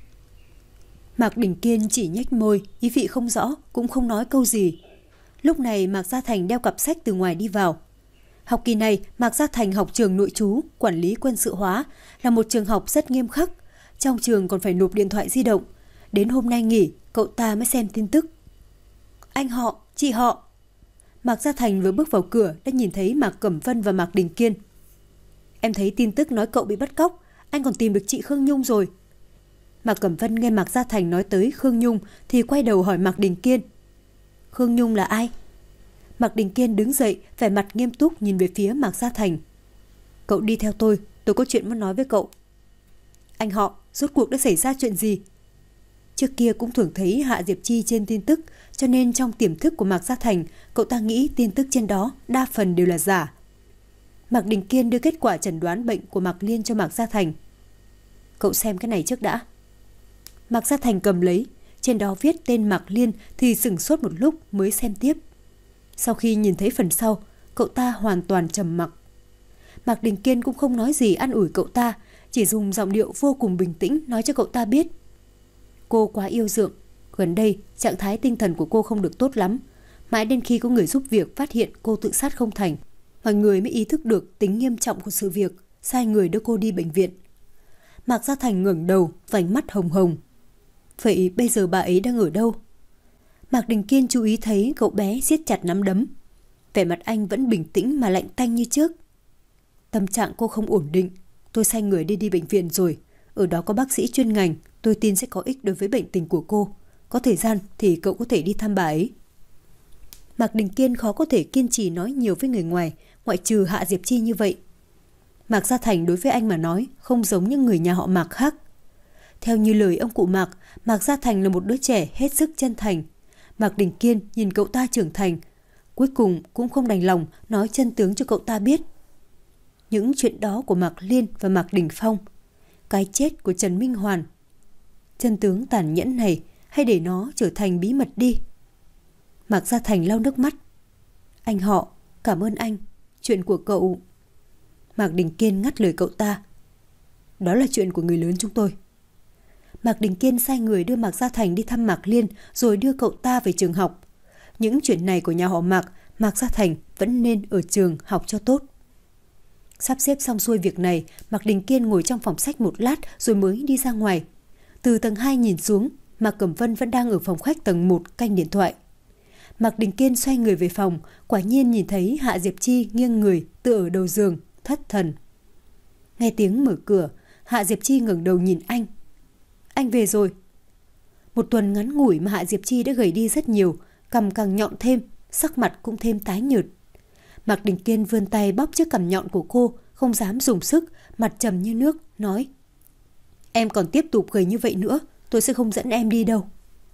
Mạc Đình Kiên chỉ nhếch môi, ý vị không rõ, cũng không nói câu gì. Lúc này Mạc Gia Thành đeo cặp sách từ ngoài đi vào. Học kỳ này, Mạc Gia Thành học trường nội trú, quản lý quân sự hóa, là một trường học rất nghiêm khắc. Trong trường còn phải nộp điện thoại di động. Đến hôm nay nghỉ, cậu ta mới xem tin tức. Anh họ, chị họ. Mạc Gia Thành vừa bước vào cửa đã nhìn thấy Mạc Cẩm Vân và Mạc Đình Kiên. Em thấy tin tức nói cậu bị bắt cóc, anh còn tìm được chị Khương Nhung rồi. Mạc Cẩm Vân nghe Mạc Gia Thành nói tới Khương Nhung thì quay đầu hỏi Mạc Đình Kiên. Khương Nhung là ai? Mạc Đình Kiên đứng dậy, vẻ mặt nghiêm túc nhìn về phía Mạc Gia Thành. Cậu đi theo tôi, tôi có chuyện muốn nói với cậu. Anh họ, rốt cuộc đã xảy ra chuyện gì? Trước kia cũng thường thấy Hạ Diệp Chi trên tin tức, cho nên trong tiềm thức của Mạc Gia Thành, cậu ta nghĩ tin tức trên đó đa phần đều là giả. Mạc Đình Kiên đưa kết quả chẩn đoán bệnh của Mạc Liên cho Mạc Gia Thành. Cậu xem cái này trước đã. Mạc Gia Thành cầm lấy, trên đó viết tên Mạc Liên thì sửng sốt một lúc mới xem tiếp. Sau khi nhìn thấy phần sau, cậu ta hoàn toàn trầm mặc. Mạc Đình Kiên cũng không nói gì an ủi cậu ta, chỉ dùng giọng điệu vô cùng bình tĩnh nói cho cậu ta biết. Cô quá yêu Dượng, gần đây trạng thái tinh thần của cô không được tốt lắm. Mãi đến khi có người giúp việc phát hiện cô tự sát không thành, mọi người mới ý thức được tính nghiêm trọng của sự việc, sai người đưa cô đi bệnh viện. Mạc Gia Thành ngẩng đầu, vành mắt hồng hồng. Vậy bây giờ bà ấy đang ở đâu? Mạc Đình Kiên chú ý thấy cậu bé siết chặt nắm đấm. Vẻ mặt anh vẫn bình tĩnh mà lạnh tanh như trước. Tâm trạng cô không ổn định, tôi sai người đi đi bệnh viện rồi. Ở đó có bác sĩ chuyên ngành, tôi tin sẽ có ích đối với bệnh tình của cô. Có thời gian thì cậu có thể đi thăm bà ấy. Mạc Đình Kiên khó có thể kiên trì nói nhiều với người ngoài, ngoại trừ Hạ Diệp Chi như vậy. Mạc Gia Thành đối với anh mà nói không giống những người nhà họ Mạc khác. Theo như lời ông cụ Mạc, Mạc Gia Thành là một đứa trẻ hết sức chân thành. Mạc Đình Kiên nhìn cậu ta trưởng thành, cuối cùng cũng không đành lòng nói chân tướng cho cậu ta biết. Những chuyện đó của Mạc Liên và Mạc Đình Phong, cái chết của Trần Minh Hoàn, chân tướng tàn nhẫn này hay để nó trở thành bí mật đi. Mạc Gia Thành lau nước mắt. Anh họ, cảm ơn anh, chuyện của cậu... Mạc Đình Kiên ngắt lời cậu ta. Đó là chuyện của người lớn chúng tôi. Mạc Đình Kiên sai người đưa Mạc Gia Thành đi thăm Mạc Liên rồi đưa cậu ta về trường học. Những chuyện này của nhà họ Mạc, Mạc Gia Thành vẫn nên ở trường học cho tốt. Sắp xếp xong xuôi việc này, Mạc Đình Kiên ngồi trong phòng sách một lát rồi mới đi ra ngoài. Từ tầng hai nhìn xuống, Mạc Cẩm Vân vẫn đang ở phòng khách tầng một canh điện thoại. Mạc Đình Kiên xoay người về phòng, quả nhiên nhìn thấy Hạ Diệp Chi nghiêng người tựa ở đầu giường, thất thần. Nghe tiếng mở cửa, Hạ Diệp Chi ngẩng đầu nhìn anh. Anh về rồi. Một tuần ngắn ngủi mà Hạ Diệp Chi đã gầy đi rất nhiều, cằm càng nhọn thêm, sắc mặt cũng thêm tái nhợt. Mạc Đình Kiên vươn tay bóp chiếc cằm nhọn của cô, không dám dùng sức, mặt trầm như nước, nói: Em còn tiếp tục gầy như vậy nữa, tôi sẽ không dẫn em đi đâu.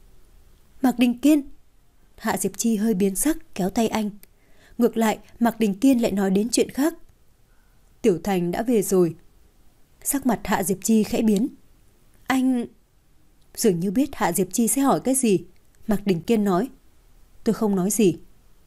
Mạc Đình Kiên. Hạ Diệp Chi hơi biến sắc, kéo tay anh. Ngược lại, Mạc Đình Kiên lại nói đến chuyện khác. Tiểu Thành đã về rồi. Sắc mặt Hạ Diệp Chi khẽ biến. Anh... Dường như biết Hạ Diệp Chi sẽ hỏi cái gì, Mạc Đình Kiên nói. Tôi không nói gì.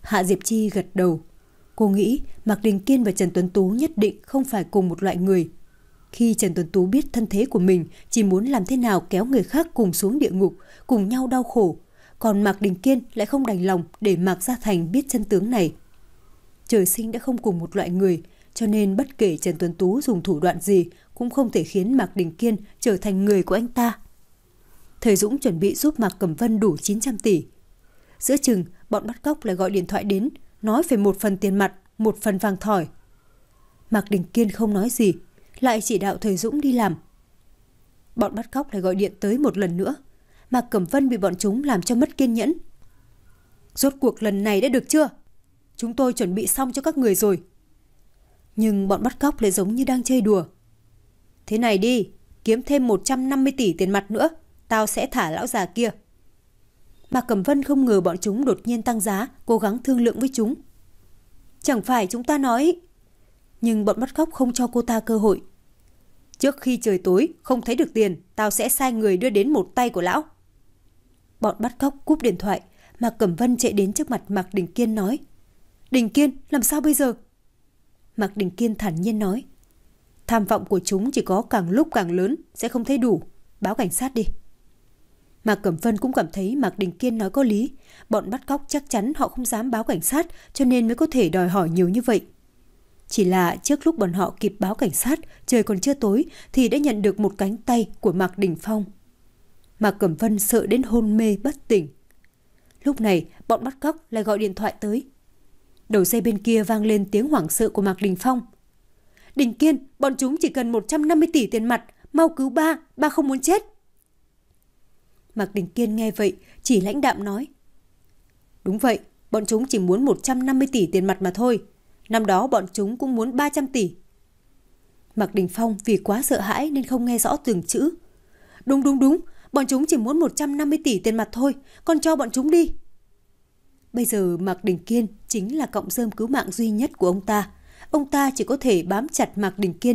Hạ Diệp Chi gật đầu. Cô nghĩ Mạc Đình Kiên và Trần Tuấn Tú nhất định không phải cùng một loại người. Khi Trần Tuấn Tú biết thân thế của mình chỉ muốn làm thế nào kéo người khác cùng xuống địa ngục, cùng nhau đau khổ, còn Mạc Đình Kiên lại không đành lòng để Mạc Gia Thành biết chân tướng này. Trời sinh đã không cùng một loại người, cho nên bất kể Trần Tuấn Tú dùng thủ đoạn gì cũng không thể khiến Mạc Đình Kiên trở thành người của anh ta. Thời Dũng chuẩn bị giúp Mạc Cẩm Vân đủ chín trăm tỷ. Giữa chừng, bọn bắt cóc lại gọi điện thoại đến, nói về một phần tiền mặt, một phần vàng thỏi. Mạc Đình Kiên không nói gì, lại chỉ đạo Thời Dũng đi làm. Bọn bắt cóc lại gọi điện tới một lần nữa. Mạc Cẩm Vân bị bọn chúng làm cho mất kiên nhẫn. Rốt cuộc lần này đã được chưa? Chúng tôi chuẩn bị xong cho các người rồi. Nhưng bọn bắt cóc lại giống như đang chơi đùa. Thế này đi, kiếm thêm một trăm năm mươi tỷ tiền mặt nữa, tao sẽ thả lão già kia. Mạc Cẩm Vân không ngờ bọn chúng đột nhiên tăng giá, cố gắng thương lượng với chúng. Chẳng phải chúng ta nói... Nhưng bọn bắt cóc không cho cô ta cơ hội. Trước khi trời tối không thấy được tiền, tao sẽ sai người đưa đến một tay của lão. Bọn bắt cóc cúp điện thoại. Mạc Cẩm Vân chạy đến trước mặt Mạc Đình Kiên nói: Đình Kiên, làm sao bây giờ? Mạc Đình Kiên thản nhiên nói: Tham vọng của chúng chỉ có càng lúc càng lớn, sẽ không thấy đủ. Báo cảnh sát đi. Mạc Cẩm Vân cũng cảm thấy Mạc Đình Kiên nói có lý. Bọn bắt cóc chắc chắn họ không dám báo cảnh sát, cho nên mới có thể đòi hỏi nhiều như vậy. Chỉ là trước lúc bọn họ kịp báo cảnh sát, trời còn chưa tối, thì đã nhận được một cánh tay của Mạc Đình Phong. Mạc Cẩm Vân sợ đến hôn mê bất tỉnh. Lúc này, bọn bắt cóc lại gọi điện thoại tới. Đầu dây bên kia vang lên tiếng hoảng sợ của Mạc Đình Phong. Đình Kiên, bọn chúng chỉ cần một trăm năm mươi tỷ tiền mặt, mau cứu ba, ba không muốn chết. Mạc Đình Kiên nghe vậy, chỉ lãnh đạm nói: Đúng vậy, bọn chúng chỉ muốn một trăm năm mươi tỷ tiền mặt mà thôi. Năm đó bọn chúng cũng muốn ba trăm tỷ. Mạc Đình Phong vì quá sợ hãi nên không nghe rõ từng chữ. Đúng đúng đúng, bọn chúng chỉ muốn một trăm năm mươi tỷ tiền mặt thôi, con cho bọn chúng đi. Bây giờ Mạc Đình Kiên chính là cọng rơm cứu mạng duy nhất của ông ta. Ông ta chỉ có thể bám chặt Mạc Đình Kiên.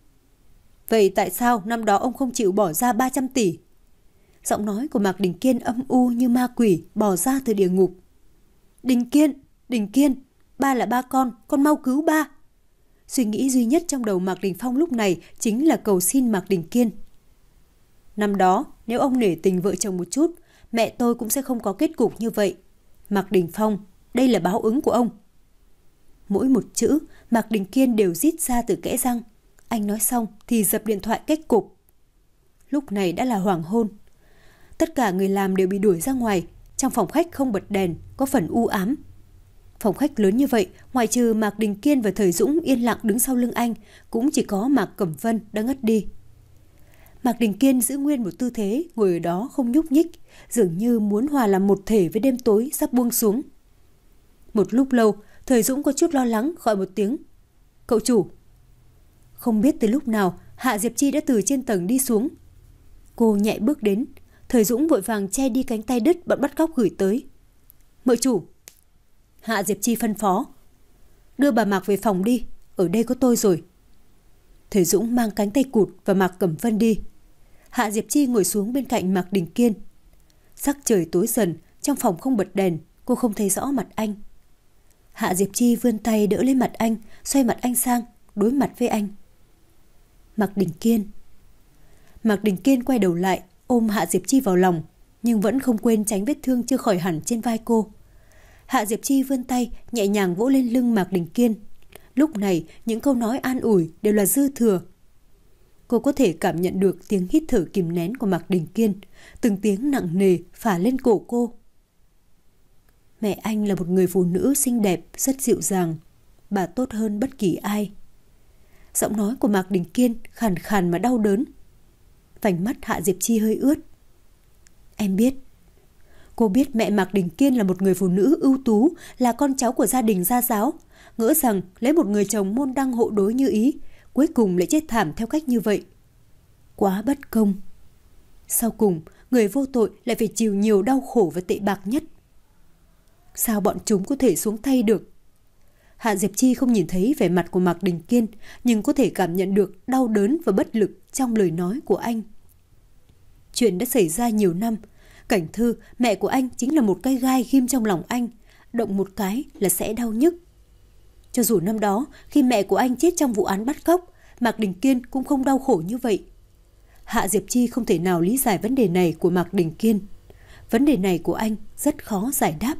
Vậy tại sao năm đó ông không chịu bỏ ra ba trăm tỷ? Giọng nói của Mạc Đình Kiên âm u như ma quỷ bò ra từ địa ngục. Đình Kiên, Đình Kiên, ba là ba con, con mau cứu ba. Suy nghĩ duy nhất trong đầu Mạc Đình Phong lúc này chính là cầu xin Mạc Đình Kiên. Năm đó, nếu ông nể tình vợ chồng một chút, mẹ tôi cũng sẽ không có kết cục như vậy. Mạc Đình Phong, đây là báo ứng của ông. Mỗi một chữ Mạc Đình Kiên đều rít ra từ kẽ răng. Anh nói xong thì dập điện thoại cách cục. Lúc này đã là hoàng hôn. Tất cả người làm đều bị đuổi ra ngoài. Trong phòng khách không bật đèn, có phần u ám. Phòng khách lớn như vậy, ngoại trừ Mạc Đình Kiên và Thời Dũng yên lặng đứng sau lưng anh, cũng chỉ có Mạc Cẩm Vân đã ngất đi. Mạc Đình Kiên giữ nguyên một tư thế, ngồi ở đó không nhúc nhích, dường như muốn hòa làm một thể với đêm tối sắp buông xuống. Một lúc lâu, Thời Dũng có chút lo lắng gọi một tiếng: Cậu chủ. Không biết từ lúc nào, Hạ Diệp Chi đã từ trên tầng đi xuống. Cô nhẹ bước đến, Thời Dũng vội vàng che đi cánh tay đứt bọn bắt cóc gửi tới. Mợ chủ. Hạ Diệp Chi phân phó: Đưa bà Mạc về phòng đi, ở đây có tôi rồi. Thời Dũng mang cánh tay cụt và Mạc Cẩm Vân đi. Hạ Diệp Chi ngồi xuống bên cạnh Mạc Đình Kiên. Sắc trời tối dần, trong phòng không bật đèn, cô không thấy rõ mặt anh. Hạ Diệp Chi vươn tay đỡ lên mặt anh, xoay mặt anh sang, đối mặt với anh. Mạc Đình Kiên. Mạc Đình Kiên quay đầu lại, ôm Hạ Diệp Chi vào lòng, nhưng vẫn không quên tránh vết thương chưa khỏi hẳn trên vai cô. Hạ Diệp Chi vươn tay, nhẹ nhàng vỗ lên lưng Mạc Đình Kiên. Lúc này, những câu nói an ủi đều là dư thừa. Cô có thể cảm nhận được tiếng hít thở kìm nén của Mạc Đình Kiên, từng tiếng nặng nề phả lên cổ cô. Mẹ anh là một người phụ nữ xinh đẹp, rất dịu dàng. Bà tốt hơn bất kỳ ai. Giọng nói của Mạc Đình Kiên khàn khàn mà đau đớn. Vành mắt Hạ Diệp Chi hơi ướt. Em biết. Cô biết mẹ Mạc Đình Kiên là một người phụ nữ ưu tú, là con cháu của gia đình gia giáo. Ngỡ rằng lấy một người chồng môn đăng hộ đối như ý, cuối cùng lại chết thảm theo cách như vậy. Quá bất công. Sau cùng, người vô tội lại phải chịu nhiều đau khổ và tệ bạc nhất. Sao bọn chúng có thể xuống tay được? Hạ Diệp Chi không nhìn thấy vẻ mặt của Mạc Đình Kiên, nhưng có thể cảm nhận được đau đớn và bất lực trong lời nói của anh. Chuyện đã xảy ra nhiều năm. Cảnh Thư, mẹ của anh, chính là một cây gai ghim trong lòng anh. động một cái là sẽ đau nhức. Cho dù năm đó khi mẹ của anh chết trong vụ án bắt cóc, Mạc Đình Kiên cũng không đau khổ như vậy. Hạ Diệp Chi không thể nào lý giải vấn đề này của Mạc Đình Kiên. Vấn đề này của anh rất khó giải đáp.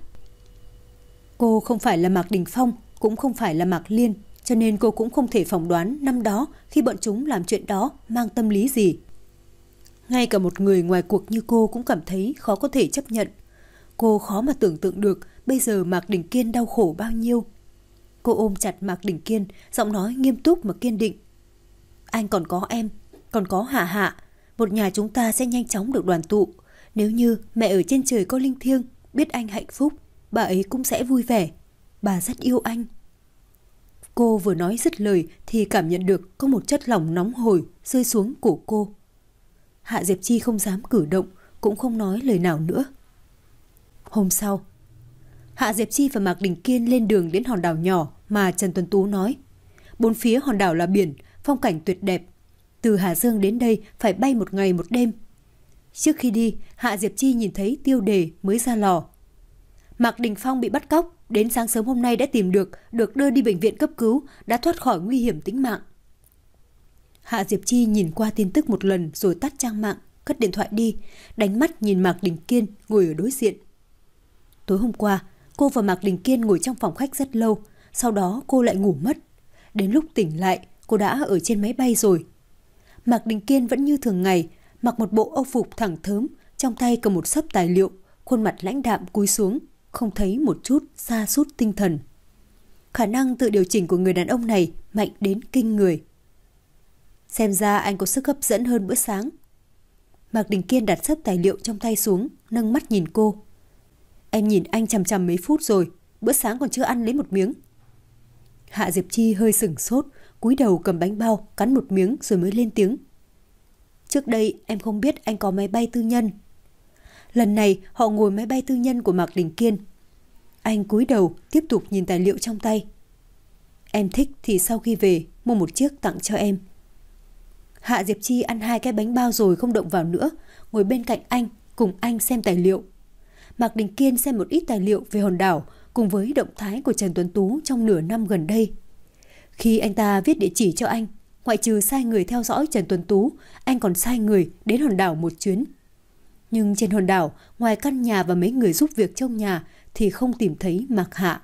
Cô không phải là Mạc Đình Phong, cũng không phải là Mạc Liên, cho nên cô cũng không thể phỏng đoán năm đó khi bọn chúng làm chuyện đó mang tâm lý gì. Ngay cả một người ngoài cuộc như cô cũng cảm thấy khó có thể chấp nhận. Cô khó mà tưởng tượng được bây giờ Mạc Đình Kiên đau khổ bao nhiêu. Cô ôm chặt Mạc Đình Kiên, giọng nói nghiêm túc mà kiên định. Anh còn có em, còn có Hạ Hạ. Một nhà chúng ta sẽ nhanh chóng được đoàn tụ. Nếu như mẹ ở trên trời có linh thiêng, biết anh hạnh phúc, bà ấy cũng sẽ vui vẻ. Bà rất yêu anh. Cô vừa nói dứt lời thì cảm nhận được có một chất lỏng nóng hổi rơi xuống cổ cô. Hạ Diệp Chi không dám cử động, cũng không nói lời nào nữa. Hôm sau, Hạ Diệp Chi và Mạc Đình Kiên lên đường đến hòn đảo nhỏ mà Trần Tuấn Tú nói. Bốn phía hòn đảo là biển, phong cảnh tuyệt đẹp. Từ Hà Dương đến đây phải bay một ngày một đêm. Trước khi đi, Hạ Diệp Chi nhìn thấy tiêu đề mới ra lò. Mạc Đình Phong bị bắt cóc, đến sáng sớm hôm nay đã tìm được, được đưa đi bệnh viện cấp cứu, đã thoát khỏi nguy hiểm tính mạng. Hạ Diệp Chi nhìn qua tin tức một lần rồi tắt trang mạng, cất điện thoại đi, đánh mắt nhìn Mạc Đình Kiên ngồi ở đối diện. Tối hôm qua, cô và Mạc Đình Kiên ngồi trong phòng khách rất lâu, sau đó cô lại ngủ mất. Đến lúc tỉnh lại, cô đã ở trên máy bay rồi. Mạc Đình Kiên vẫn như thường ngày, mặc một bộ âu phục thẳng thớm, trong tay cầm một xấp tài liệu, khuôn mặt lãnh đạm cúi xuống, không thấy một chút sa sút tinh thần. Khả năng tự điều chỉnh của người đàn ông này mạnh đến kinh người. Xem ra anh có sức hấp dẫn hơn bữa sáng. Mạc Đình Kiên đặt xấp tài liệu trong tay xuống, nâng mắt nhìn cô. Em nhìn anh chằm chằm mấy phút rồi, bữa sáng còn chưa ăn lấy một miếng. Hạ Diệp Chi hơi sửng sốt, cúi đầu cầm bánh bao, cắn một miếng rồi mới lên tiếng. Trước đây em không biết anh có máy bay tư nhân. Lần này họ ngồi máy bay tư nhân của Mạc Đình Kiên. Anh cúi đầu tiếp tục nhìn tài liệu trong tay. Em thích thì sau khi về mua một chiếc tặng cho em. Hạ Diệp Chi ăn hai cái bánh bao rồi không động vào nữa, ngồi bên cạnh anh cùng anh xem tài liệu. Mạc Đình Kiên xem một ít tài liệu về hòn đảo cùng với động thái của Trần Tuấn Tú trong nửa năm gần đây. Khi anh ta viết địa chỉ cho anh, ngoại trừ sai người theo dõi Trần Tuấn Tú, anh còn sai người đến hòn đảo một chuyến. Nhưng trên hòn đảo, ngoài căn nhà và mấy người giúp việc trong nhà thì không tìm thấy Mạc Hạ.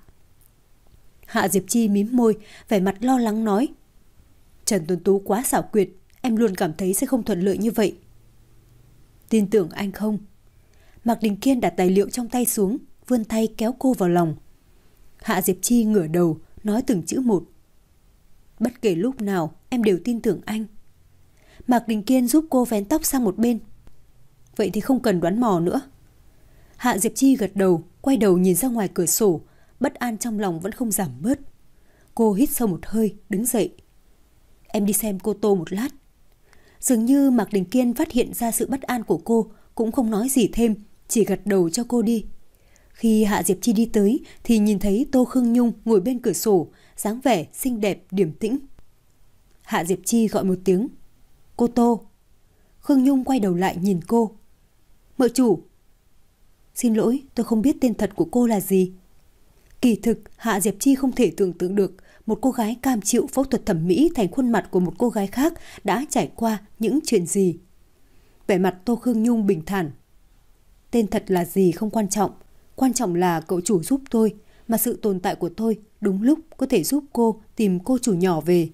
Hạ Diệp Chi mím môi, vẻ mặt lo lắng nói. Trần Tuấn Tú quá xảo quyệt, em luôn cảm thấy sẽ không thuận lợi như vậy. Tin tưởng anh không? Mạc Đình Kiên đặt tài liệu trong tay xuống, vươn tay kéo cô vào lòng. Hạ Diệp Chi ngửa đầu, nói từng chữ một. Bất kể lúc nào, em đều tin tưởng anh. Mạc Đình Kiên giúp cô vén tóc sang một bên. Vậy thì không cần đoán mò nữa. Hạ Diệp Chi gật đầu, quay đầu nhìn ra ngoài cửa sổ, bất an trong lòng vẫn không giảm bớt. Cô hít sâu một hơi, đứng dậy. Em đi xem cô Tô một lát. Dường như Mạc Đình Kiên phát hiện ra sự bất an của cô, cũng không nói gì thêm, chỉ gật đầu cho cô đi. Khi Hạ Diệp Chi đi tới thì nhìn thấy Tô Khương Nhung ngồi bên cửa sổ, dáng vẻ xinh đẹp điềm tĩnh. Hạ Diệp Chi gọi một tiếng. Cô Tô. Khương Nhung quay đầu lại nhìn cô. Mợ chủ. Xin lỗi, tôi không biết tên thật của cô là gì. Kỳ thực, Hạ Diệp Chi không thể tưởng tượng được một cô gái cam chịu phẫu thuật thẩm mỹ thành khuôn mặt của một cô gái khác đã trải qua những chuyện gì. Vẻ mặt Tô Khương Nhung bình thản. Tên thật là gì không quan trọng, quan trọng là cậu chủ giúp tôi, mà sự tồn tại của tôi đúng lúc có thể giúp cô tìm cô chủ nhỏ về.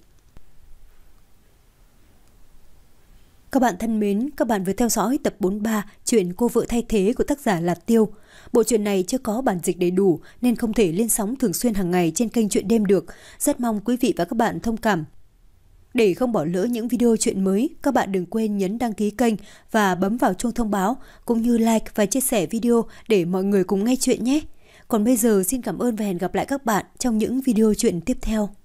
Các bạn thân mến, các bạn vừa theo dõi tập bốn mươi ba chuyện Cô vợ thay thế của tác giả Lạt Tiêu. Bộ truyện này chưa có bản dịch đầy đủ nên không thể lên sóng thường xuyên hàng ngày trên kênh Chuyện Đêm được. Rất mong quý vị và các bạn thông cảm. Để không bỏ lỡ những video chuyện mới, các bạn đừng quên nhấn đăng ký kênh và bấm vào chuông thông báo, cũng như like và chia sẻ video để mọi người cùng nghe chuyện nhé. Còn bây giờ xin cảm ơn và hẹn gặp lại các bạn trong những video chuyện tiếp theo.